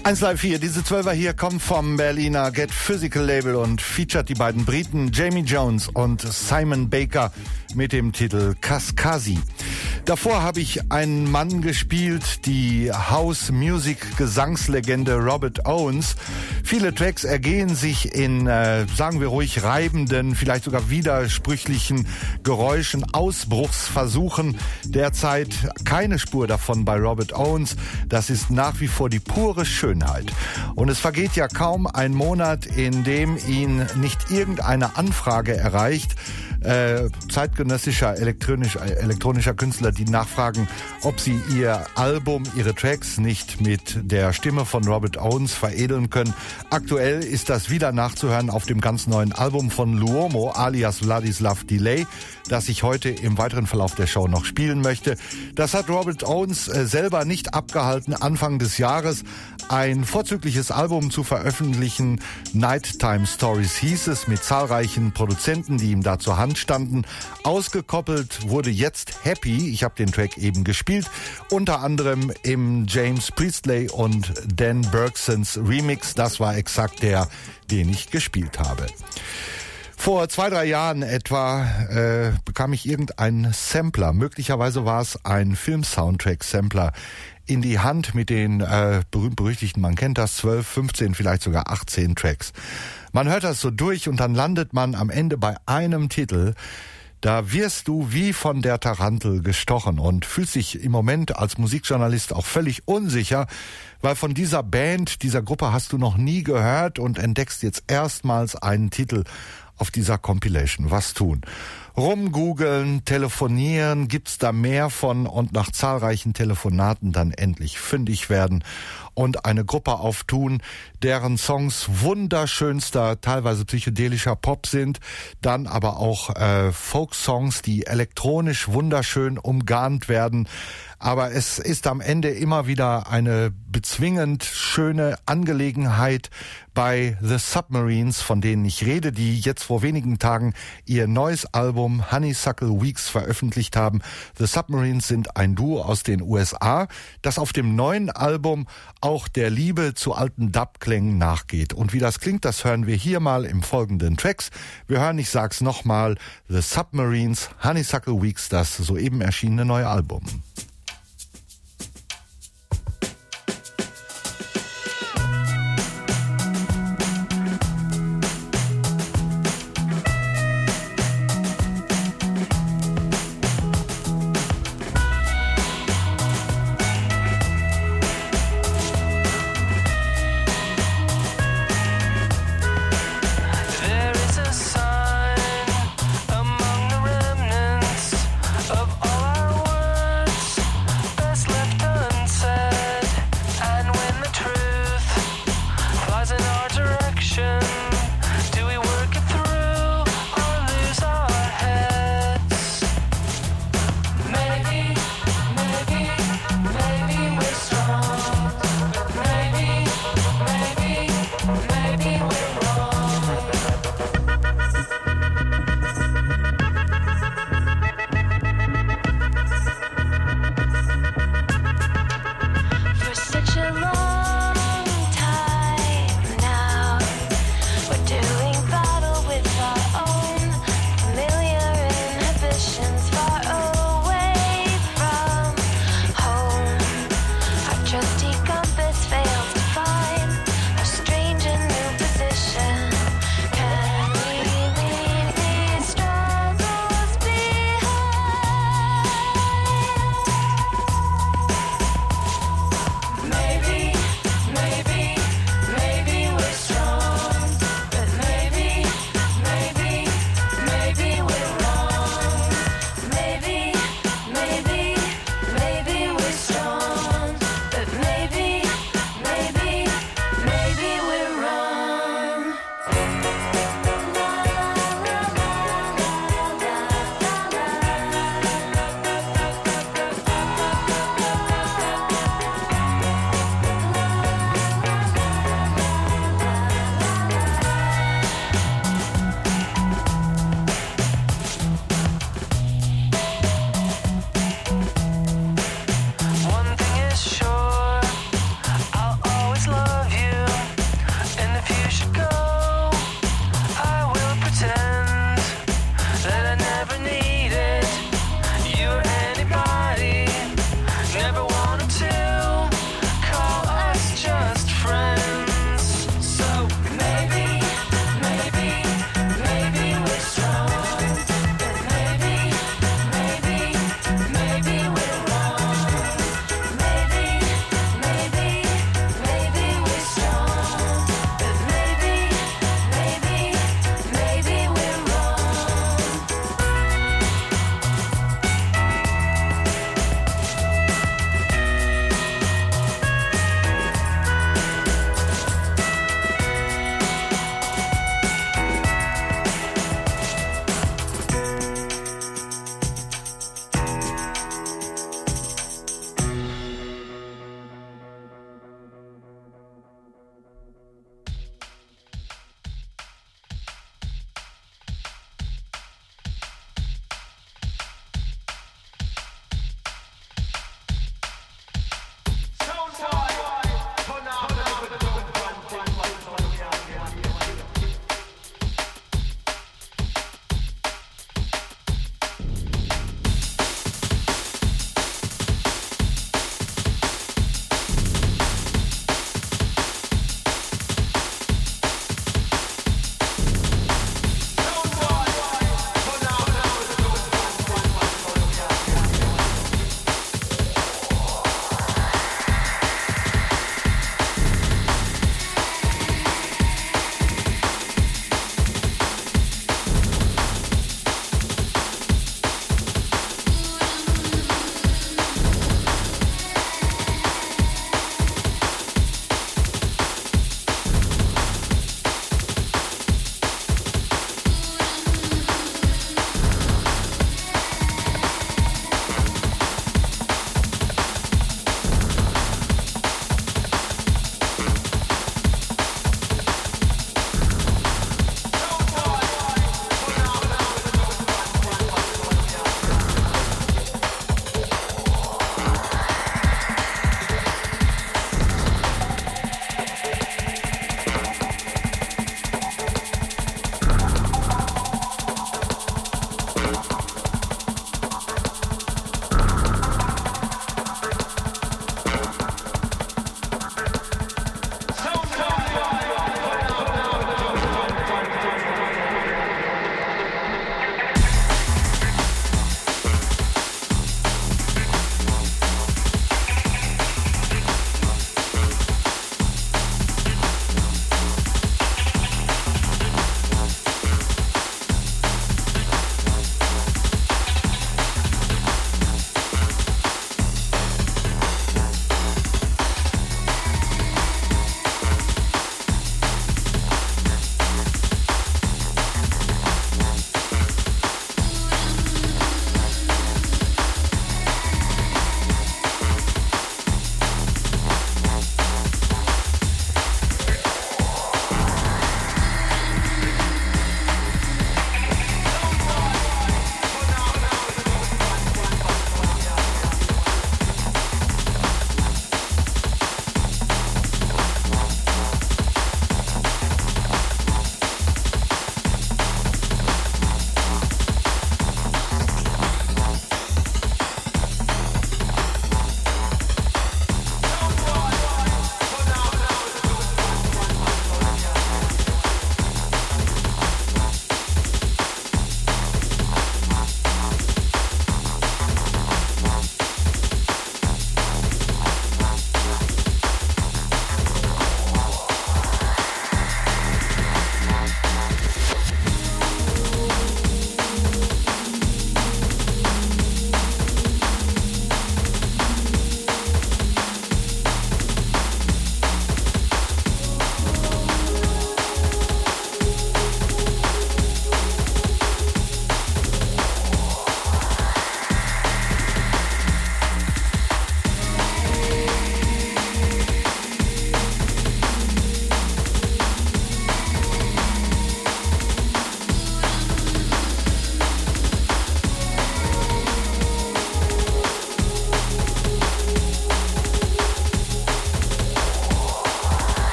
1Live4, diese 12er hier kommt vom Berliner Get Physical Label und featuret die beiden Briten Jamie Jones und Simon Baker mit dem Titel Kaskasi. Davor habe ich einen Mann gespielt, die House-Music-Gesangslegende Robert Owens. Viele Tracks ergehen sich in, sagen wir ruhig, reibenden, vielleicht sogar widersprüchlichen Geräuschen, Ausbruchsversuchen. Derzeit keine Spur davon bei Robert Owens. Das ist nach wie vor die pure Schönheit. Und es vergeht ja kaum ein Monat, in dem ihn nicht irgendeine Anfrage erreicht, zeitgenössischer elektronischer Künstler, die nachfragen, ob sie ihr Album, ihre Tracks nicht mit der Stimme von Robert Owens veredeln können. Aktuell ist das wieder nachzuhören auf dem ganz neuen Album von Luomo alias Vladislav Delay, das ich heute im weiteren Verlauf der Show noch spielen möchte. Das hat Robert Owens selber nicht abgehalten, Anfang des Jahres ein vorzügliches Album zu veröffentlichen. Nighttime Stories hieß es, mit zahlreichen Produzenten, die ihm da zur Hand standen. Ausgekoppelt wurde jetzt Happy, ich habe den Track eben gespielt, unter anderem im James Priestley und Dan Bergsons Remix. Das war exakt der, den ich gespielt habe. Vor 2-3 Jahren etwa bekam ich irgendeinen Sampler, möglicherweise war es ein Film-Soundtrack-Sampler, in die Hand mit den berühmt-berüchtigten, man kennt das, 12, 15, vielleicht sogar 18 Tracks. Man hört das so durch und dann landet man am Ende bei einem Titel. Da wirst du wie von der Tarantel gestochen und fühlst dich im Moment als Musikjournalist auch völlig unsicher, weil von dieser Band, dieser Gruppe hast du noch nie gehört und entdeckst jetzt erstmals einen Titel auf dieser Compilation. Was tun? Rumgoogeln, telefonieren, gibt's da mehr von und nach zahlreichen Telefonaten dann endlich fündig werden und eine Gruppe auftun, deren Songs wunderschönster, teilweise psychedelischer Pop sind, dann aber auch Folk-Songs, die elektronisch wunderschön umgarnt werden. Aber es ist am Ende immer wieder eine bezwingend schöne Angelegenheit bei The Submarines, von denen ich rede, die jetzt vor wenigen Tagen ihr neues Album Honeysuckle Weeks veröffentlicht haben. The Submarines sind ein Duo aus den USA, das auf dem neuen Album auch der Liebe zu alten Dub-Klängen nachgeht. Und wie das klingt, das hören wir hier mal im folgenden Tracks. Wir hören, ich sag's nochmal, The Submarines, Honeysuckle Weeks, das soeben erschienene neue Album. Among the remnants of all our words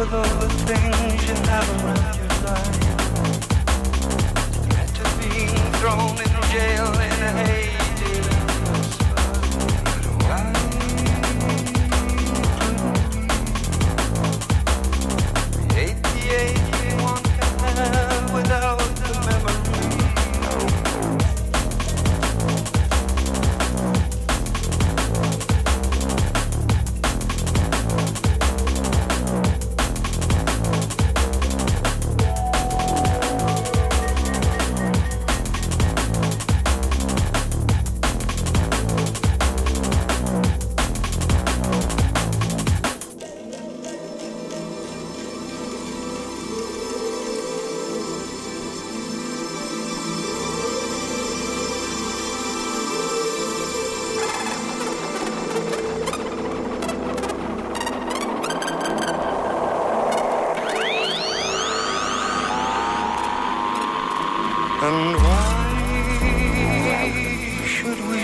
with all the things you have around your life. You had to be thrown in jail in a hated hate the age one can have without the memory. And why should we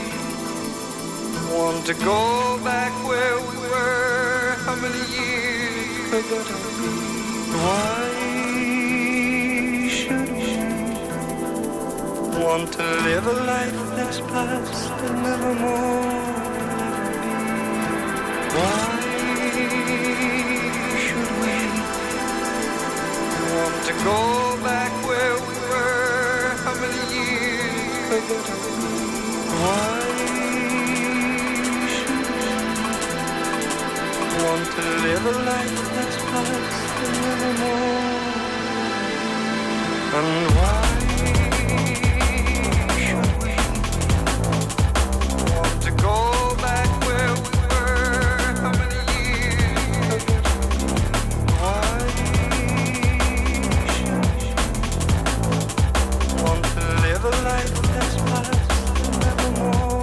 want to go back where we were? How many years could that have been? Why should we want to live a life that's past and never more will ever be? Why should we want to go back where we were? How many years could that have been? Why should we want to live a life that's past and never more? And why should we want to go back where we were? How many years could that have been? Why want to live a life that's past and nevermore?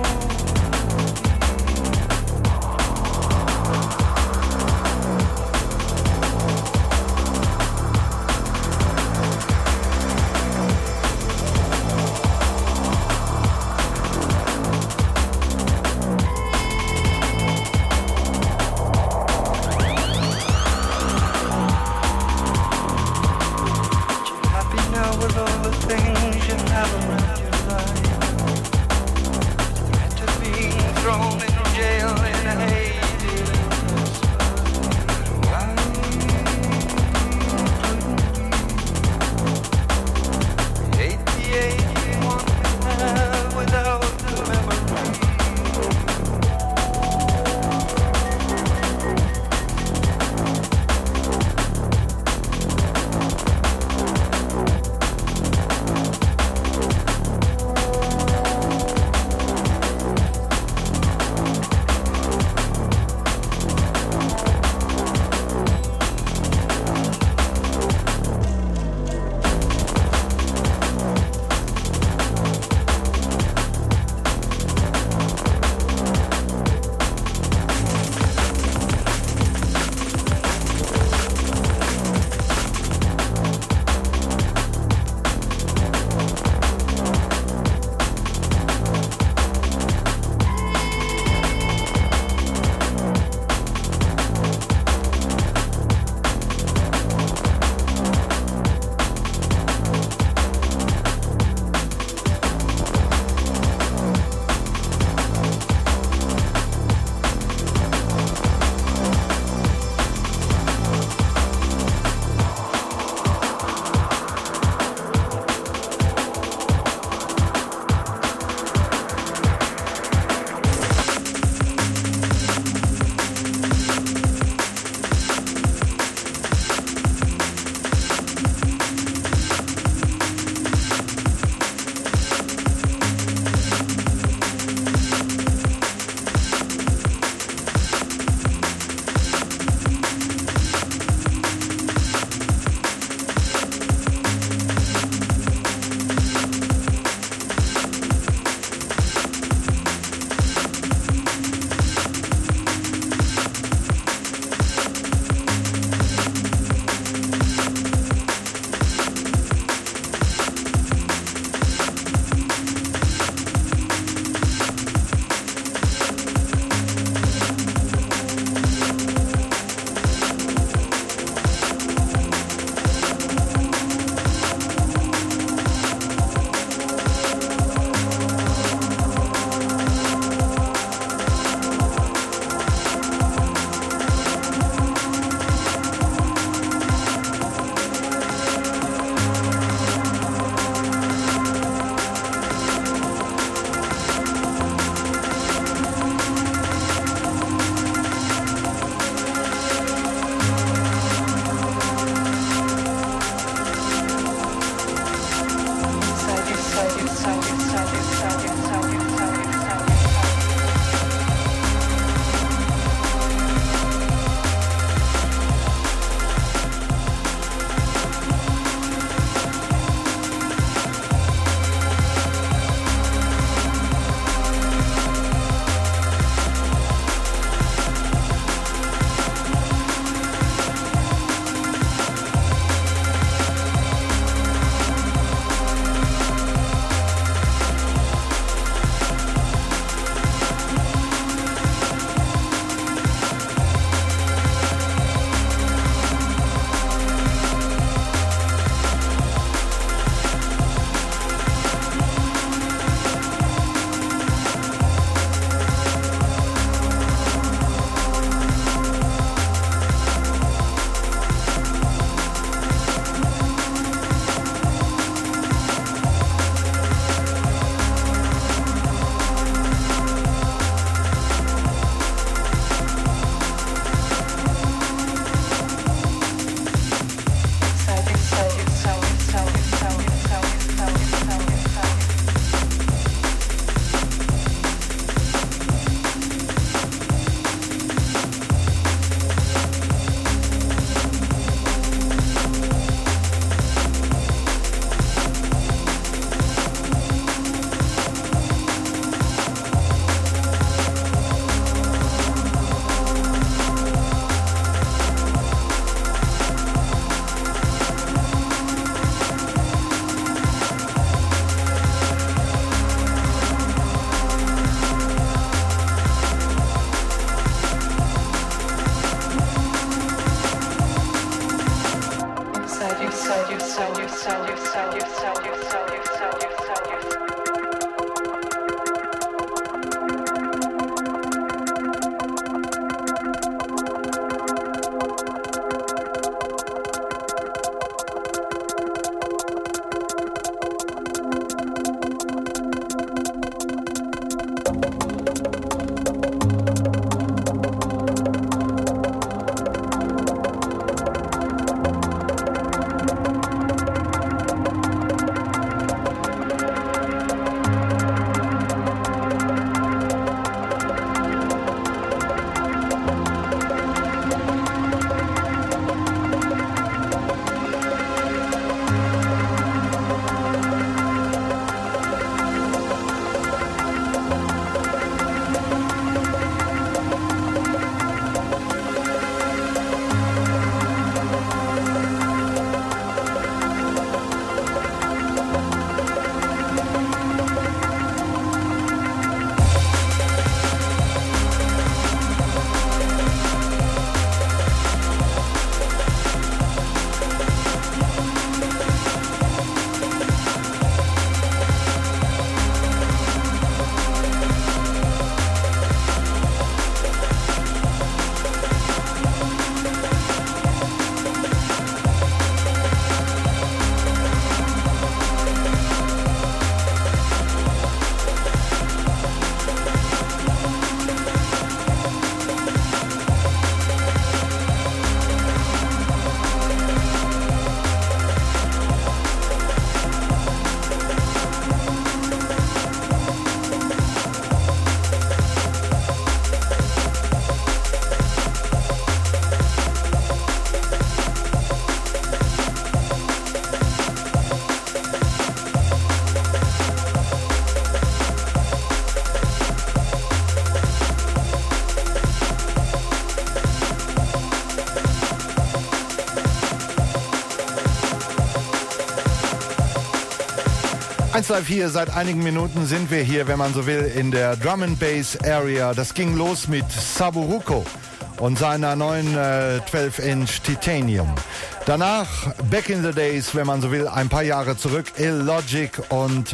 1 Live hier, seit einigen Minuten sind wir hier, wenn man so will, in der Drum and Bass Area. Das ging los mit Saburuko und seiner neuen 12-Inch Titanium. Danach Back in the Days, wenn man so will, ein paar Jahre zurück, Illogic und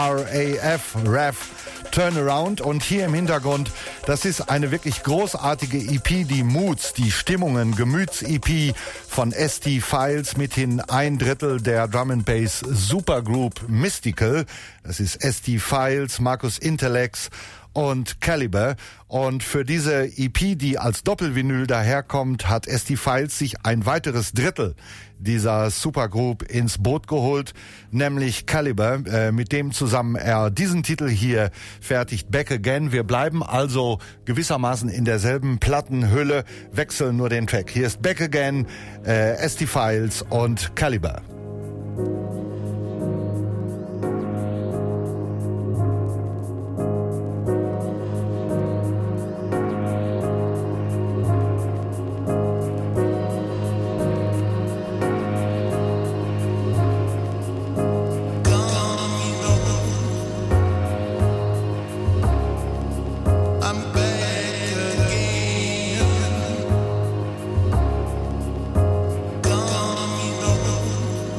RAF Turnaround. Und hier im Hintergrund, das ist eine wirklich großartige EP, die Moods, die Stimmungen, Gemüts-EP von ST Files, mithin 1/3 der Drum and Bass Supergroup Mystical. Das ist ST Files, Marcus Intellex und Caliber. Und für diese EP, die als Doppelvinyl daherkommt, hat ST Files sich ein weiteres Drittel dieser Supergroup ins Boot geholt, nämlich Caliber, mit dem zusammen er diesen Titel hier fertigt, Back Again. Wir bleiben also gewissermaßen in derselben Plattenhülle, wechseln nur den Track. Hier ist Back Again, ST Files und Caliber. Gone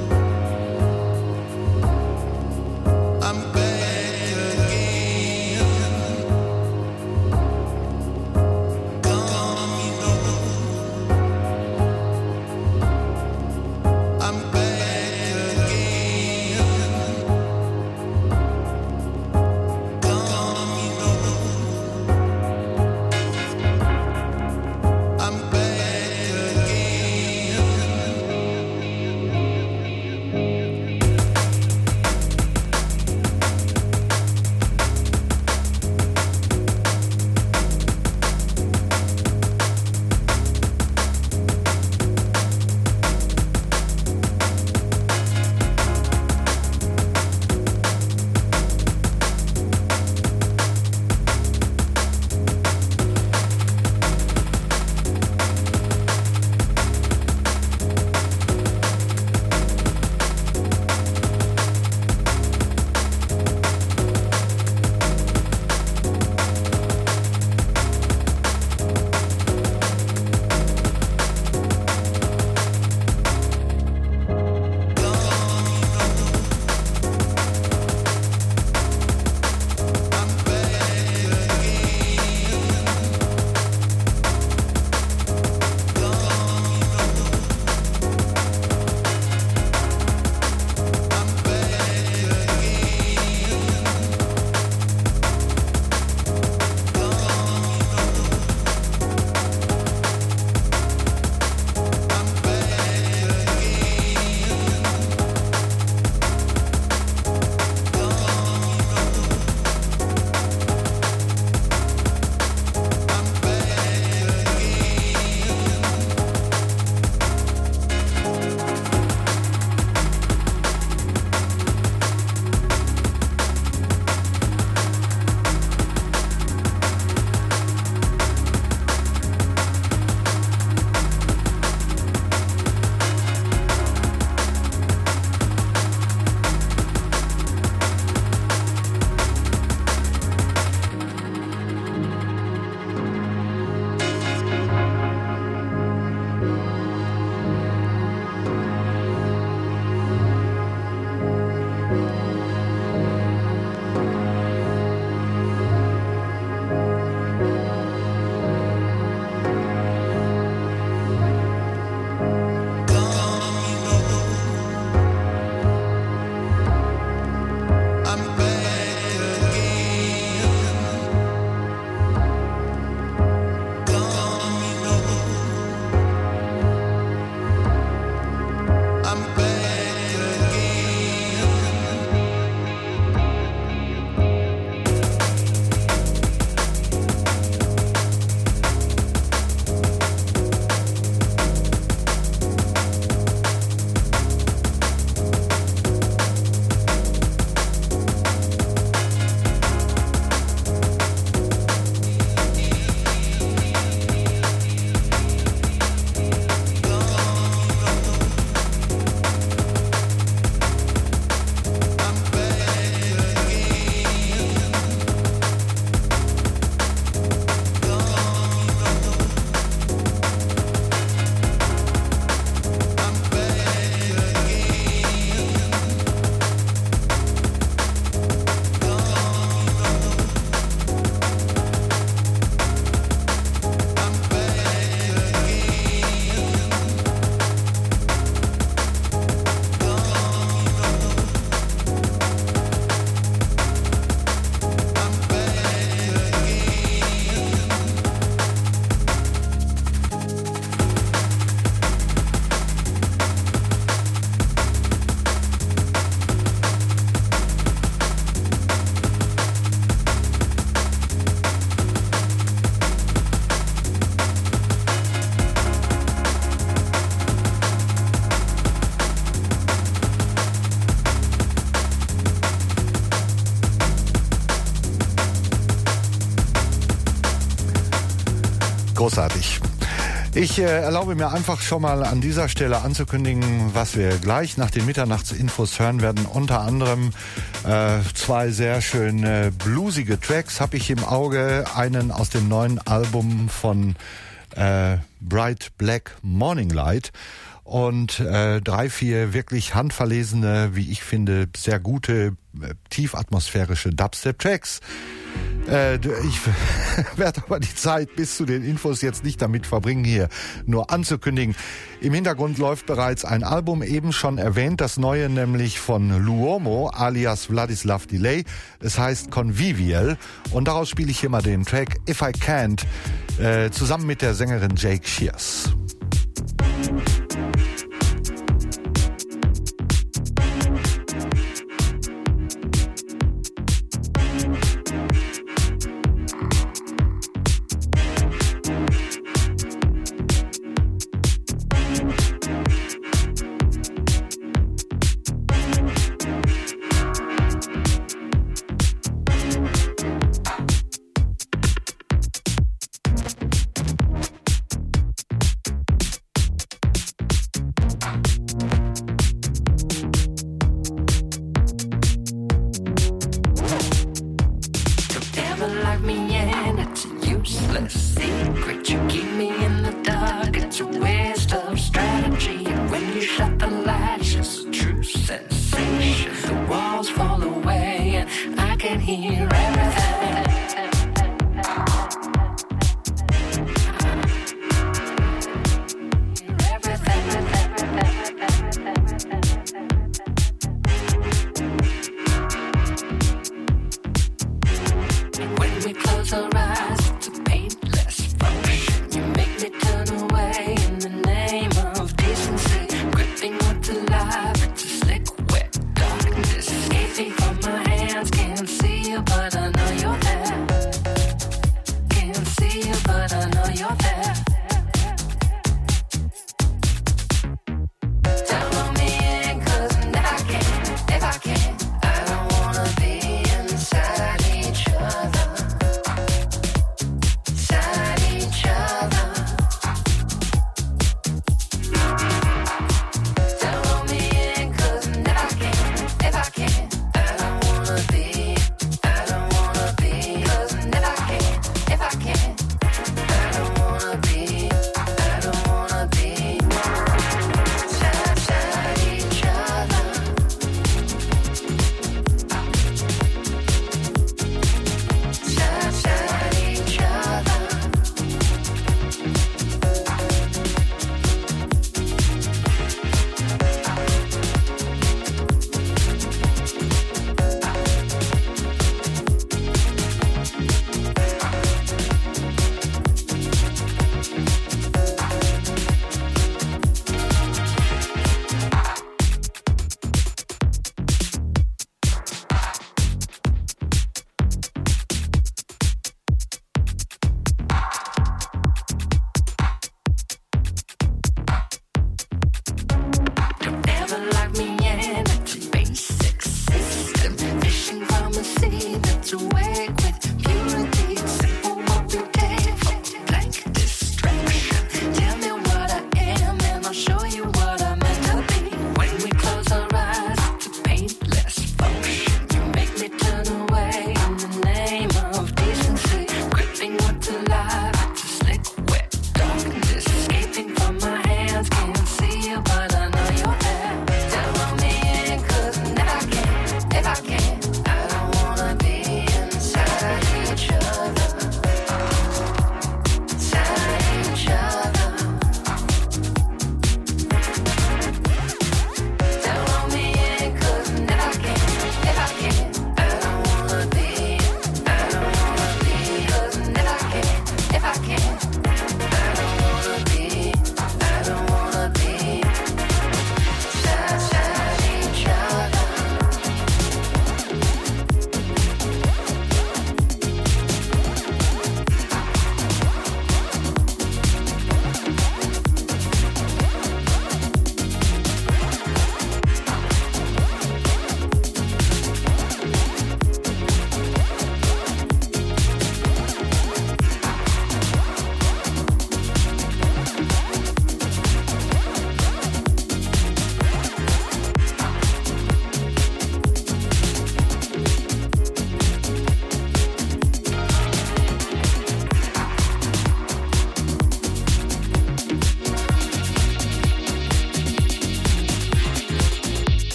Großartig. Ich erlaube mir einfach schon mal an dieser Stelle anzukündigen, was wir gleich nach den Mitternachtsinfos hören werden. Unter anderem 2 sehr schöne bluesige Tracks habe ich im Auge. Einen aus dem neuen Album von Bright Black Morning Light. Und 3, 4 wirklich handverlesene, wie ich finde, sehr gute, tief atmosphärische Dubstep-Tracks. Ich werde aber die Zeit bis zu den Infos jetzt nicht damit verbringen, hier nur anzukündigen. Im Hintergrund läuft bereits ein Album, eben schon erwähnt, das neue nämlich von Luomo alias Vladislav Delay. Es heißt Convivial und daraus spiele ich hier mal den Track If I Can't zusammen mit der Sängerin Jake Shears.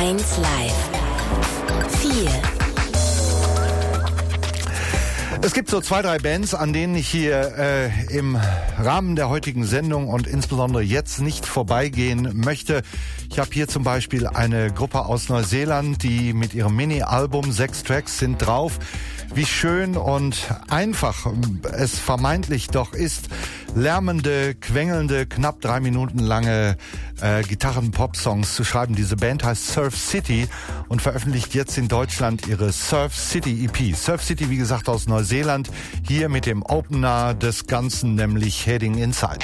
1 Live 4. Es gibt so 2, 3 Bands, an denen ich hier im Rahmen der heutigen Sendung und insbesondere jetzt nicht vorbeigehen möchte. Ich habe hier zum Beispiel eine Gruppe aus Neuseeland, die mit ihrem Mini-Album 6 Tracks sind drauf. Wie schön und einfach es vermeintlich doch ist, lärmende, quengelnde, knapp 3 Minuten lange Gitarren-Pop-Songs zu schreiben. Diese Band heißt Surf City und veröffentlicht jetzt in Deutschland ihre Surf City EP. Surf City, wie gesagt, aus Neuseeland, hier mit dem Opener des Ganzen, nämlich Heading Inside.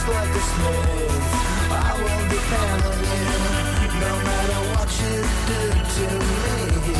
like a slave. I will depend on you, no matter what you do to me.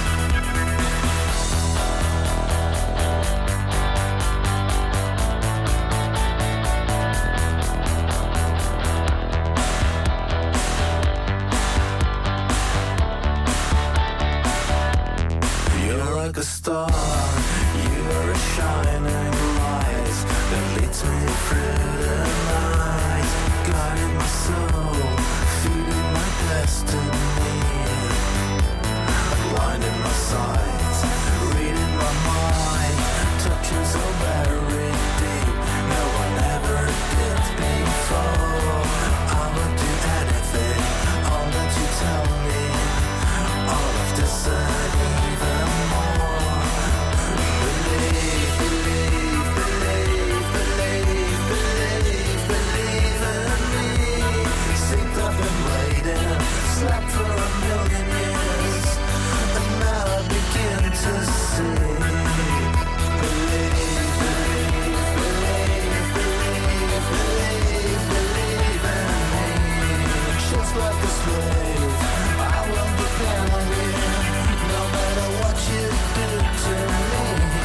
You're like a star, you're a shining light that leads me through the night, guiding my soul, feeding my destiny, blinding my sight, reading my mind, touching so very deep. No one ever did before. I would do anything, all that you tell me, all of this and even more. Believe, believe, believe, believe, believe, believe in me. Synced up and waiting, slept for a million years, and now I begin to see. Believe, believe, believe, believe, believe, believe in me. Just like a slave, I will depend on you, no matter what you do to me.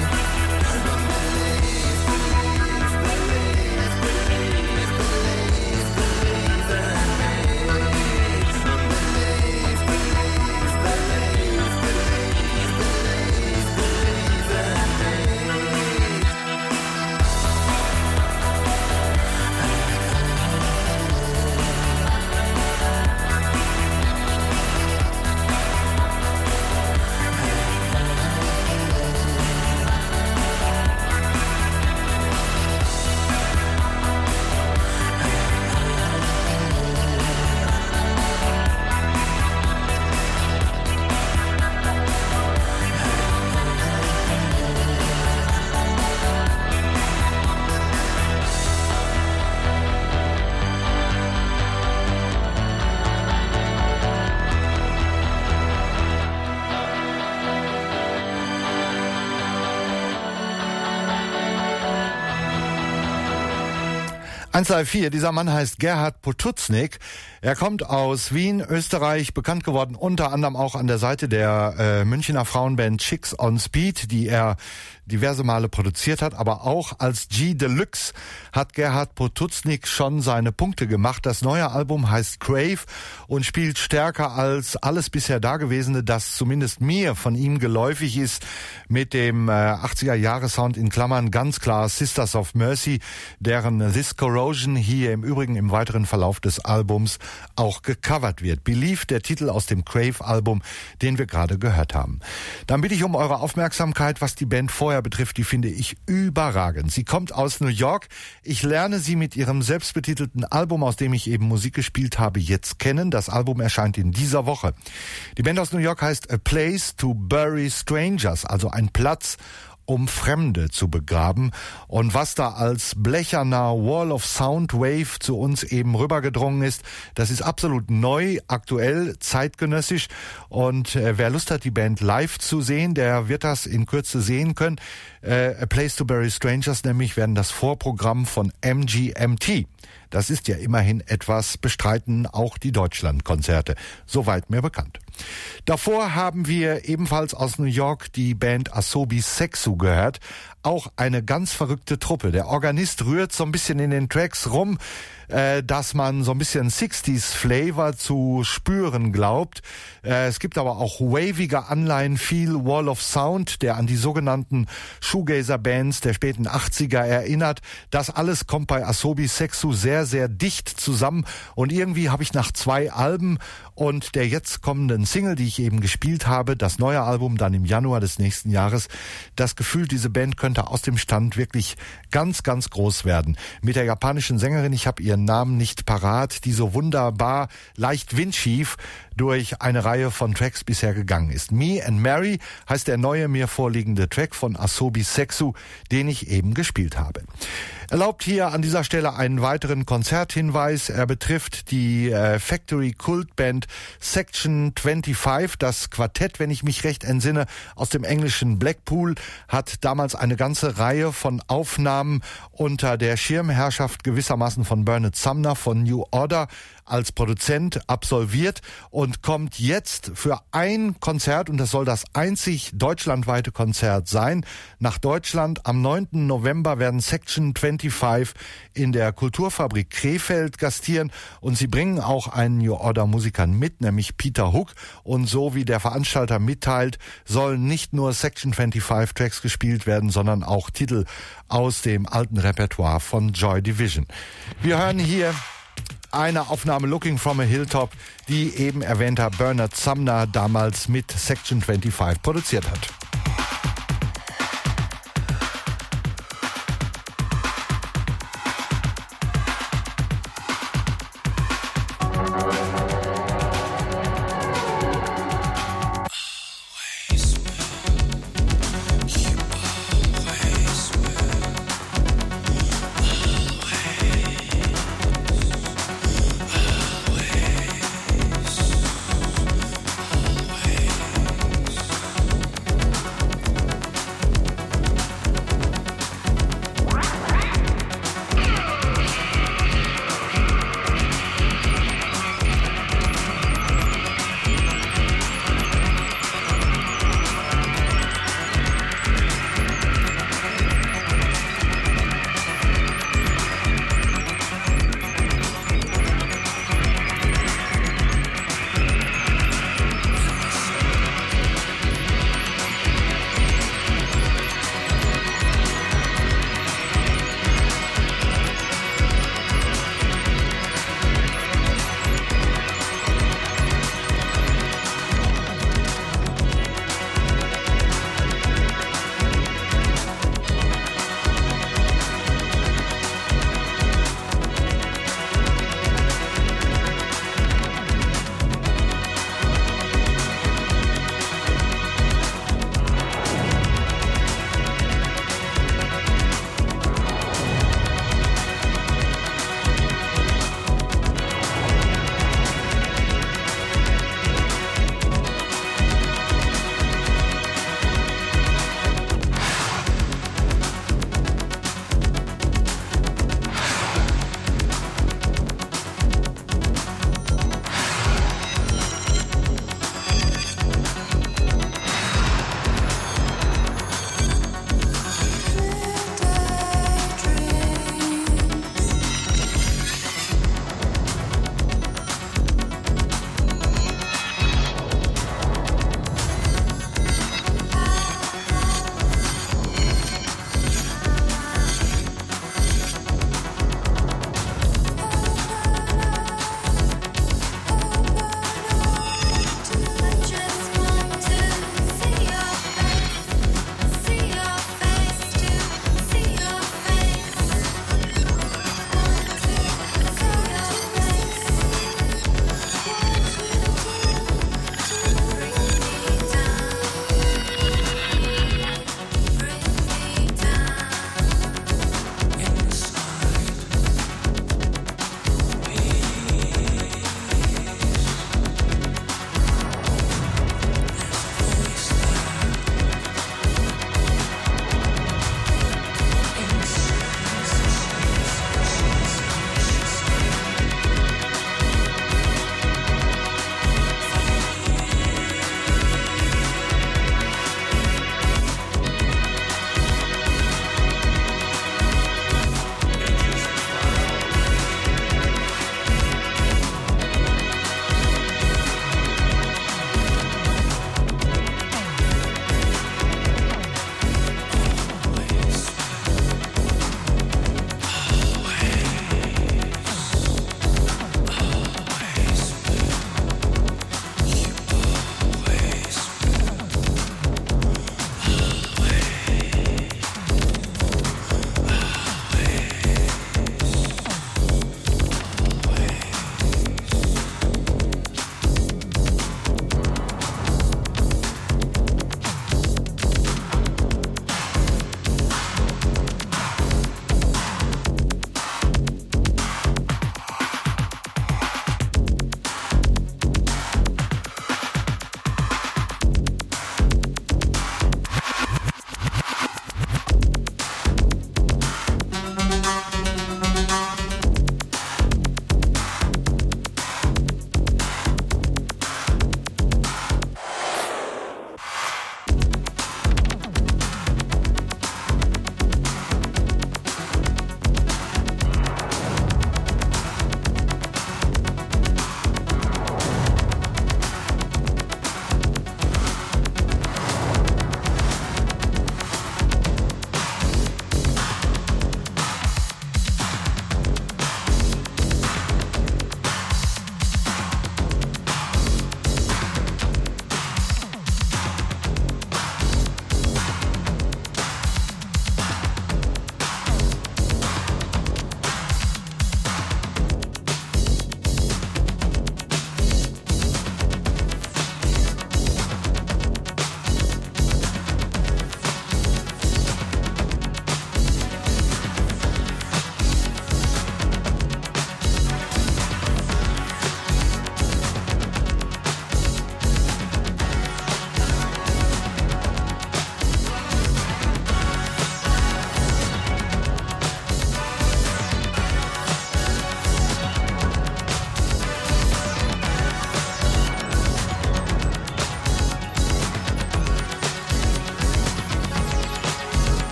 Believe, believe, believe, believe, believe, believe in me. Believe, believe, believe, believe, believe, believe in me. Einzel4, dieser Mann heißt Gerhard Potuznik. Er kommt aus Wien, Österreich, bekannt geworden unter anderem auch an der Seite der Münchner Frauenband Chicks on Speed, die er diverse Male produziert hat, aber auch als G Deluxe hat Gerhard Potuznik schon seine Punkte gemacht. Das neue Album heißt Crave und spielt stärker als alles bisher Dagewesene, das zumindest mir von ihm geläufig ist, mit dem 80er-Jahre-Sound in Klammern ganz klar Sisters of Mercy, deren This Corrosion hier im Übrigen im weiteren Verlauf des Albums auch gecovert wird. Believe, der Titel aus dem Crave-Album, den wir gerade gehört haben. Dann bitte ich um eure Aufmerksamkeit, was die Band vorher betrifft, die finde ich überragend. Sie kommt aus New York. Ich lerne sie mit ihrem selbstbetitelten Album, aus dem ich eben Musik gespielt habe, jetzt kennen. Das Album erscheint in dieser Woche. Die Band aus New York heißt A Place to Bury Strangers, also ein Platz, um Fremde zu begraben. Und was da als blecherner Wall of Sound Wave zu uns eben rübergedrungen ist, das ist absolut neu, aktuell, zeitgenössisch. Und wer Lust hat, die Band live zu sehen, der wird das in Kürze sehen können. A Place to Bury Strangers nämlich werden das Vorprogramm von MGMT. Das ist ja immerhin etwas, bestreiten auch die Deutschlandkonzerte. Soweit mir bekannt. Davor haben wir ebenfalls aus New York die Band Asobi Sexu gehört. Auch eine ganz verrückte Truppe. Der Organist rührt so ein bisschen in den Tracks rum, dass man so ein bisschen 60s Flavor zu spüren glaubt. Es gibt aber auch wavige Anleihen, viel Wall of Sound, der an die sogenannten Shoegazer-Bands der späten 80er erinnert. Das alles kommt bei Asobi Sexu sehr, sehr dicht zusammen. Und irgendwie habe ich nach 2 Alben und der jetzt kommenden Single, die ich eben gespielt habe, das neue Album dann im Januar des nächsten Jahres, das Gefühl, diese Band könnte aus dem Stand wirklich ganz, ganz groß werden. Mit der japanischen Sängerin, ich habe ihren ihren Namen nicht parat, die so wunderbar leicht windschief durch eine Reihe von Tracks bisher gegangen ist. Me and Mary heißt der neue mir vorliegende Track von Asobi Sexu, den ich eben gespielt habe. Erlaubt hier an dieser Stelle einen weiteren Konzerthinweis. Er betrifft die Factory Kultband Section 25. Das Quartett, wenn ich mich recht entsinne, aus dem englischen Blackpool, hat damals eine ganze Reihe von Aufnahmen unter der Schirmherrschaft gewissermaßen von Bernard Sumner von New Order als Produzent absolviert und kommt jetzt für ein Konzert, und das soll das einzig deutschlandweite Konzert sein, nach Deutschland. Am 9. November werden Section 25 in der Kulturfabrik Krefeld gastieren und sie bringen auch einen New Order Musiker mit, nämlich Peter Hook, und so wie der Veranstalter mitteilt, sollen nicht nur Section 25 Tracks gespielt werden, sondern auch Titel aus dem alten Repertoire von Joy Division. Wir hören hier eine Aufnahme Looking from a Hilltop, die eben erwähnter Bernard Sumner damals mit Section 25 produziert hat.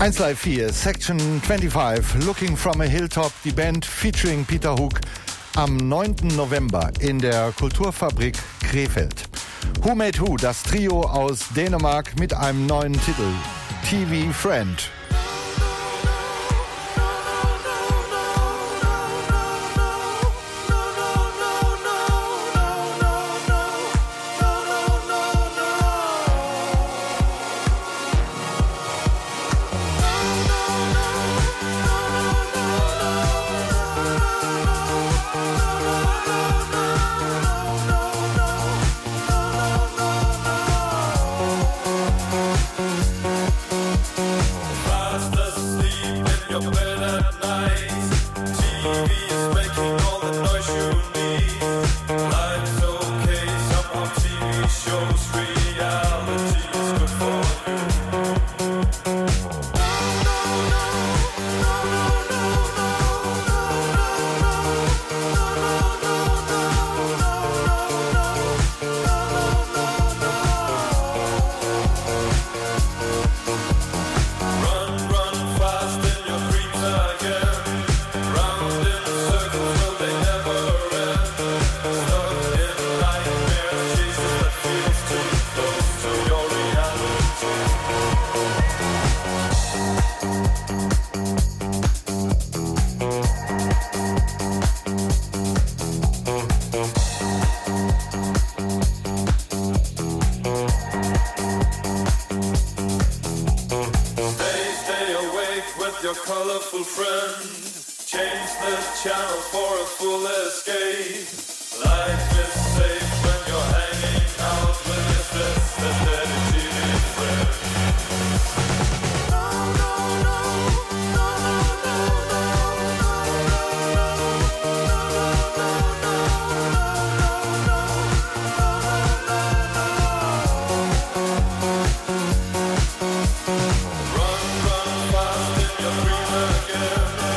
1 Live 4, Section 25, Looking from a Hilltop, die Band featuring Peter Hook am 9. November in der Kulturfabrik Krefeld. Who Made Who, das Trio aus Dänemark mit einem neuen Titel, TV Friend.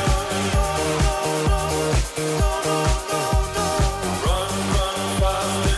Run, run fast.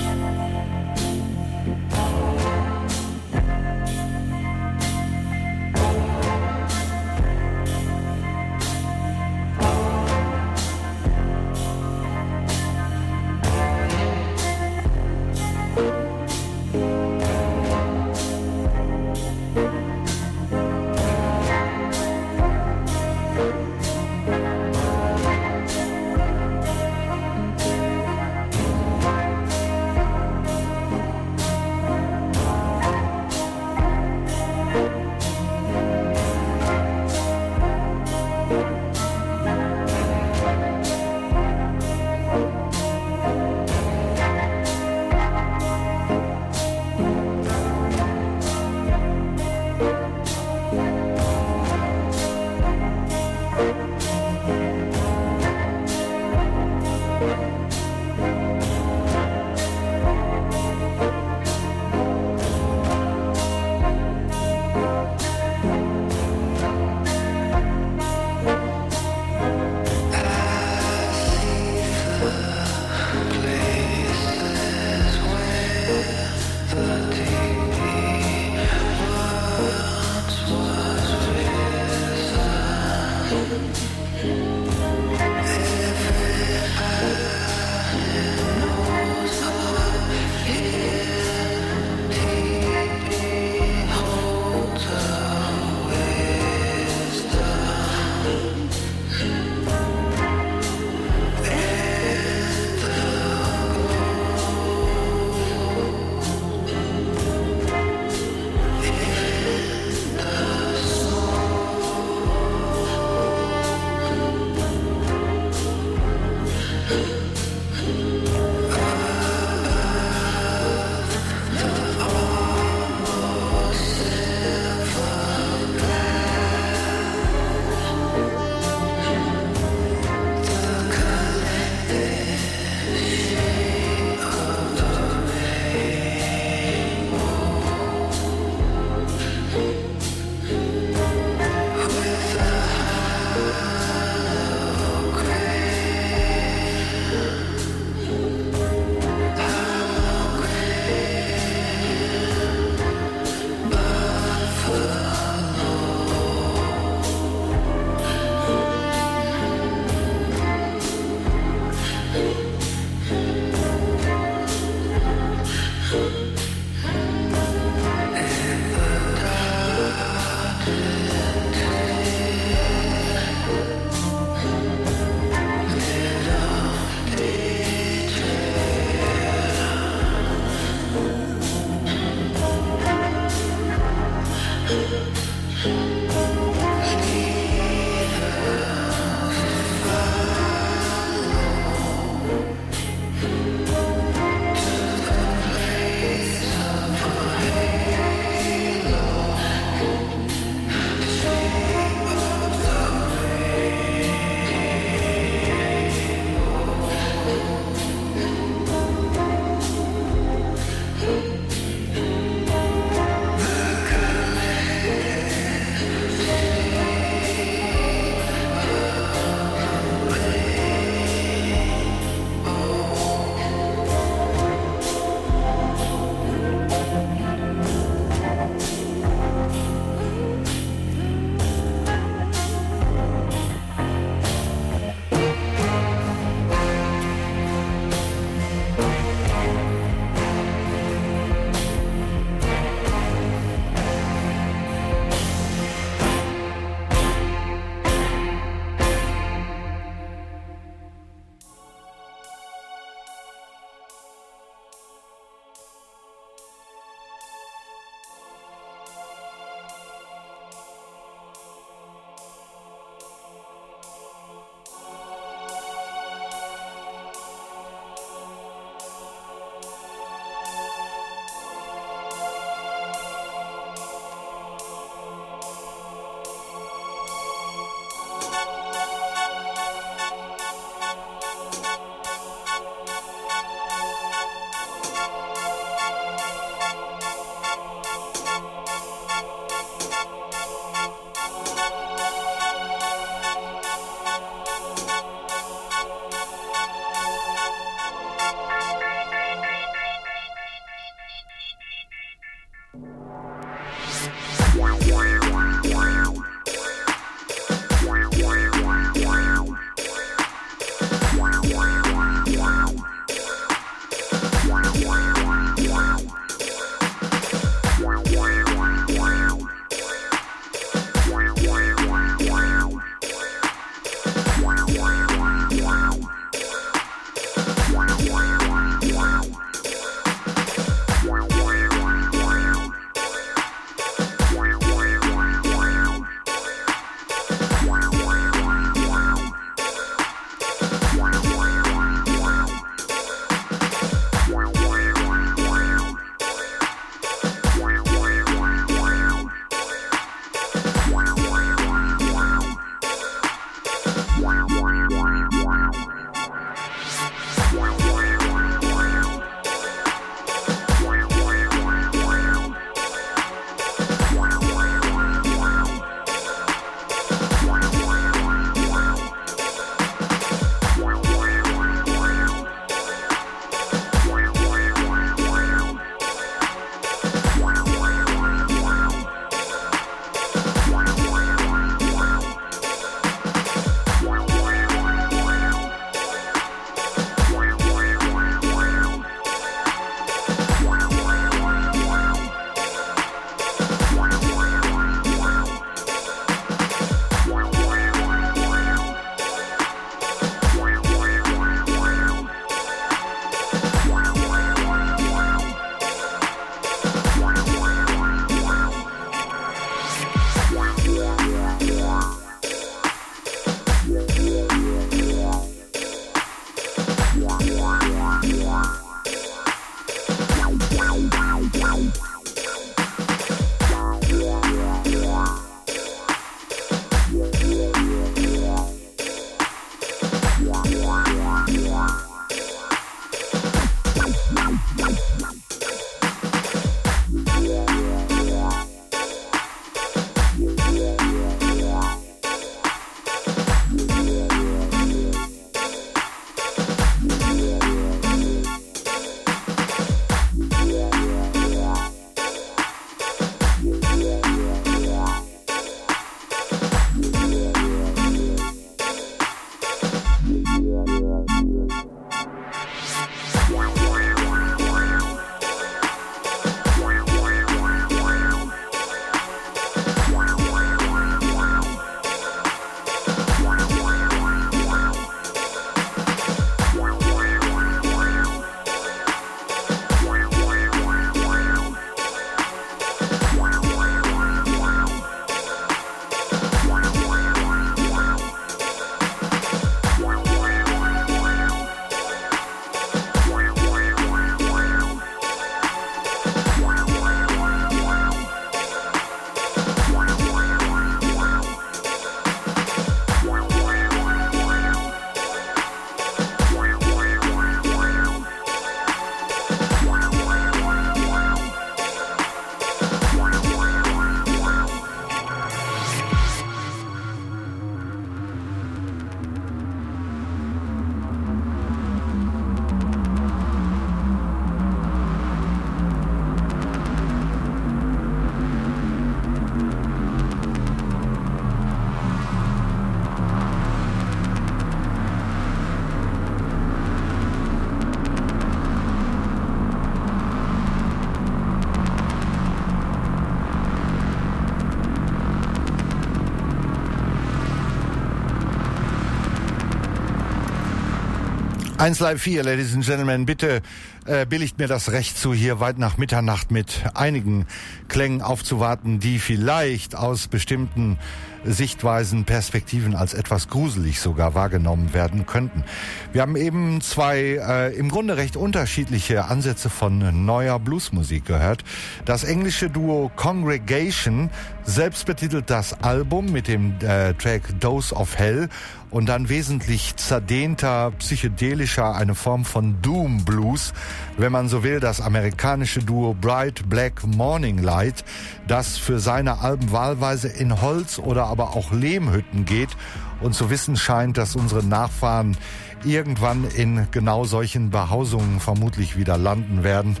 1 Live 4, Ladies and Gentlemen, bitte billigt mir das Recht zu, hier weit nach Mitternacht mit einigen Klängen aufzuwarten, die vielleicht aus bestimmten Sichtweisen, Perspektiven als etwas gruselig sogar wahrgenommen werden könnten. Wir haben eben zwei im Grunde recht unterschiedliche Ansätze von neuer Bluesmusik gehört. Das englische Duo Congregation selbst betitelt das Album mit dem Track Dose of Hell und dann wesentlich zerdehnter, psychedelischer, eine Form von Doom Blues, wenn man so will, das amerikanische Duo Bright Black Morning Light, das für seine Alben wahlweise in Holz oder aber auch Lehmhütten geht und zu wissen scheint, dass unsere Nachfahren irgendwann in genau solchen Behausungen vermutlich wieder landen werden,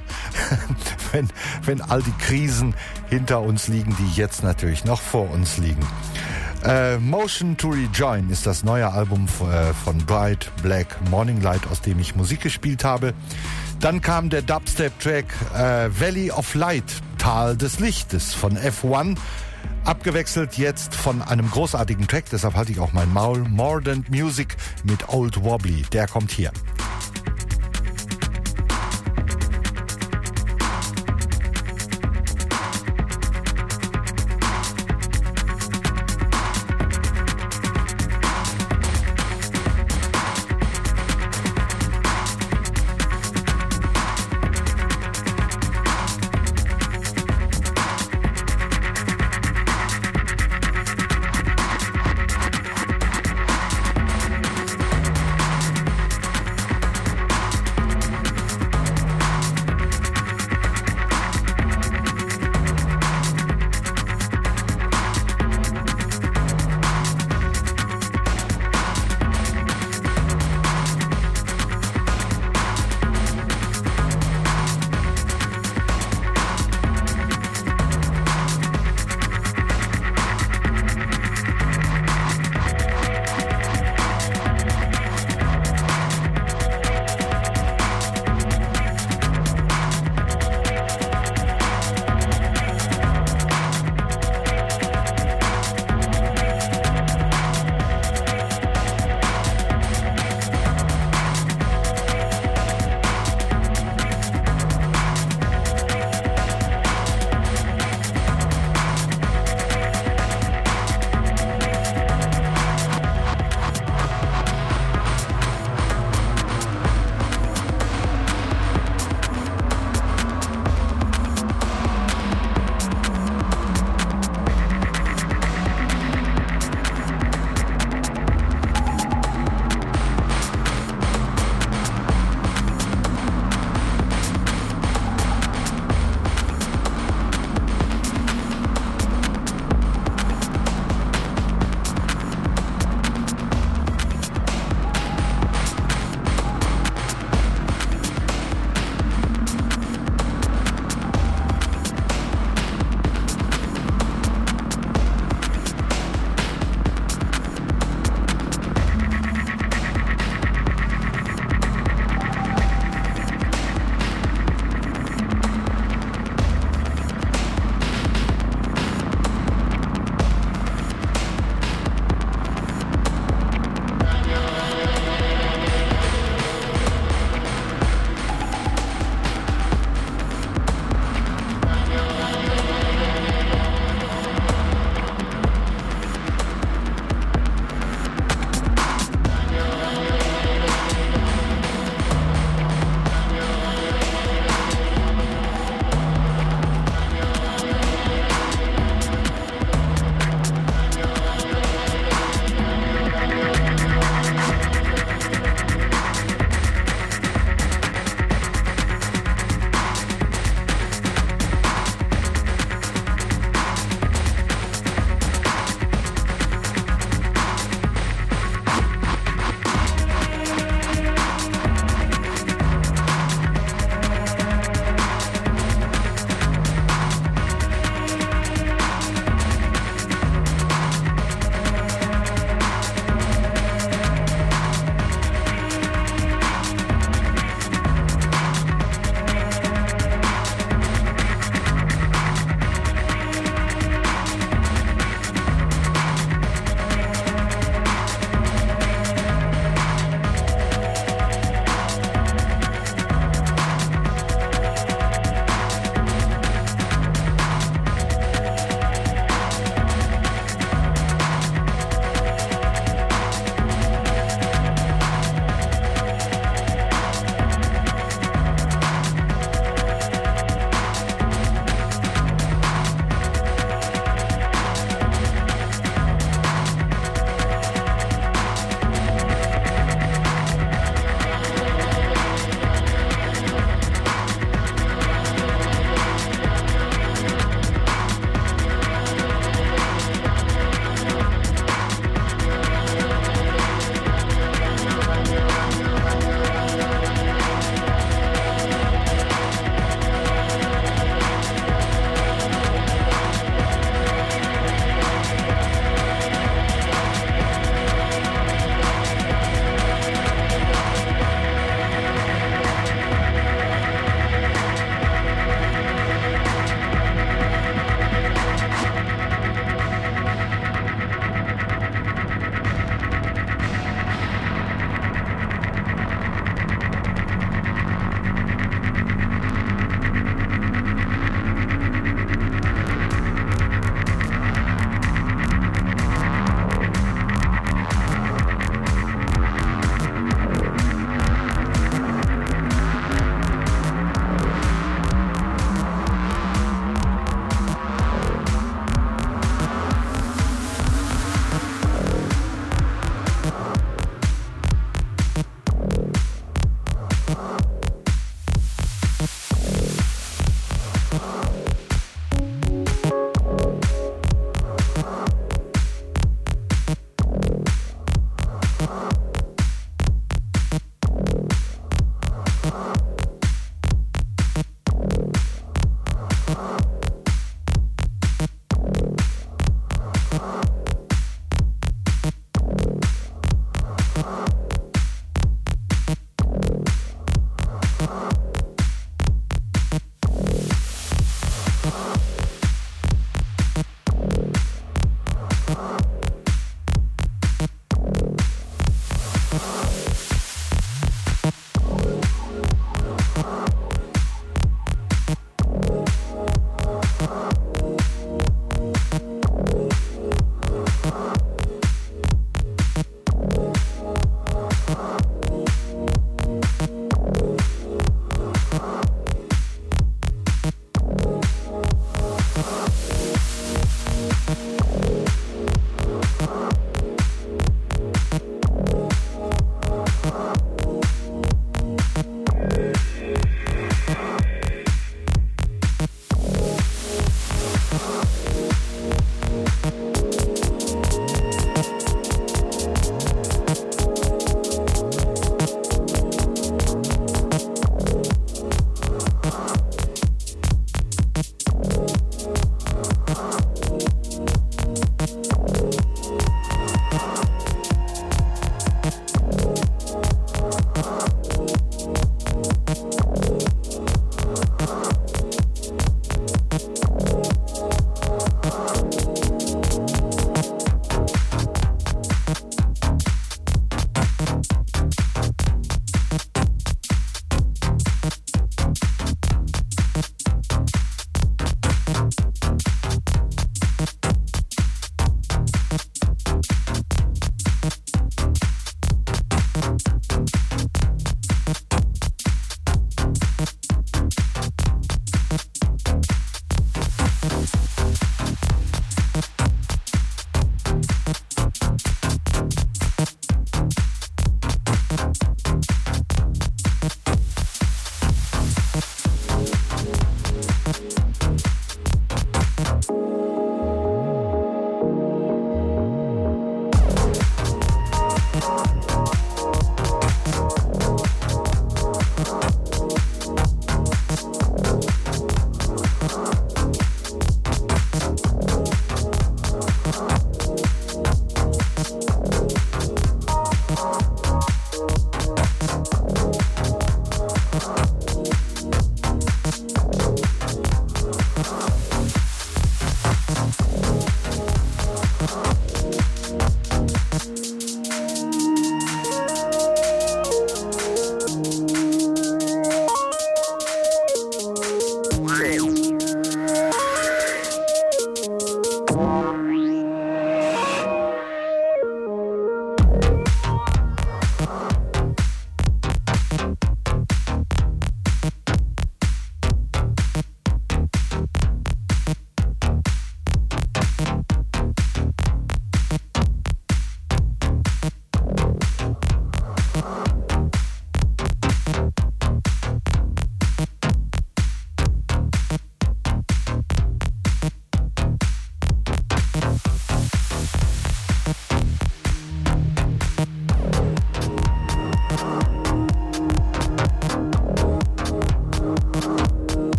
wenn all die Krisen hinter uns liegen, die jetzt natürlich noch vor uns liegen. Motion to Rejoin ist das neue Album von Bright Black Morning Light, aus dem ich Musik gespielt habe. Dann kam der Dubstep-Track Valley of Light, Tal des Lichtes von F1, abgewechselt jetzt von einem großartigen Track, deshalb halte ich auch mein Maul, Modern Music mit Old Wobbly, der kommt hier.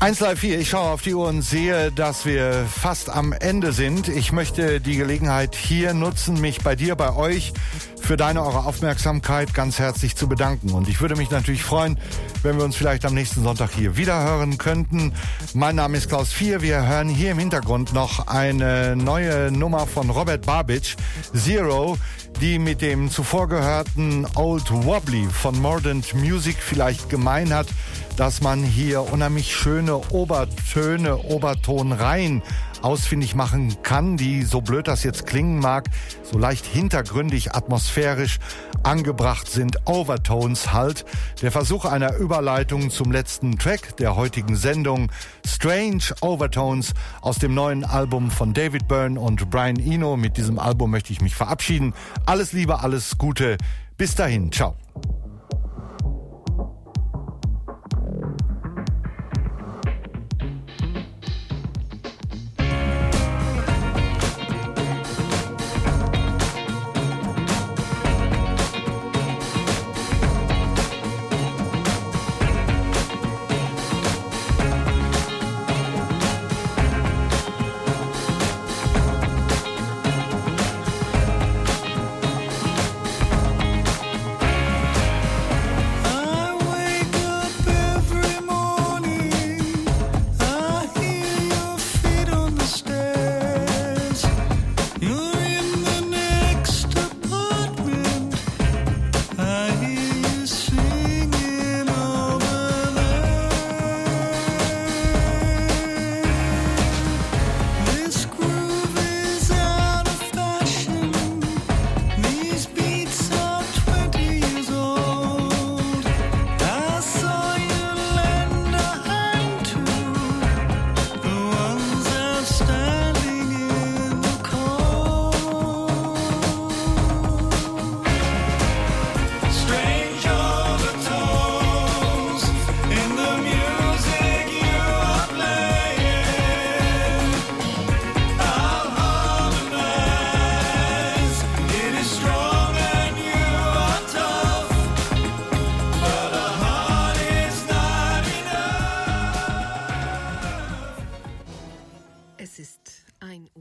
1Live4, ich schaue auf die Uhr und sehe, dass wir fast am Ende sind. Ich möchte die Gelegenheit hier nutzen, mich bei dir, bei euch für eure Aufmerksamkeit ganz herzlich zu bedanken. Und ich würde mich natürlich freuen, wenn wir uns vielleicht am nächsten Sonntag hier wieder hören könnten. Mein Name ist Klaus 4. Wir hören hier im Hintergrund noch eine neue Nummer von Robert Babich, Zero, die mit dem zuvor gehörten Old Wobbly von Mordant Music vielleicht gemein hat, dass man hier unheimlich schöne Obertöne, Obertonreihen ausfindig machen kann, die, so blöd das jetzt klingen mag, so leicht hintergründig, atmosphärisch angebracht sind. Overtones halt. Der Versuch einer Überleitung zum letzten Track der heutigen Sendung. Strange Overtones aus dem neuen Album von David Byrne und Brian Eno. Mit diesem Album möchte ich mich verabschieden. Alles Liebe, alles Gute. Bis dahin. Ciao. Es ist 1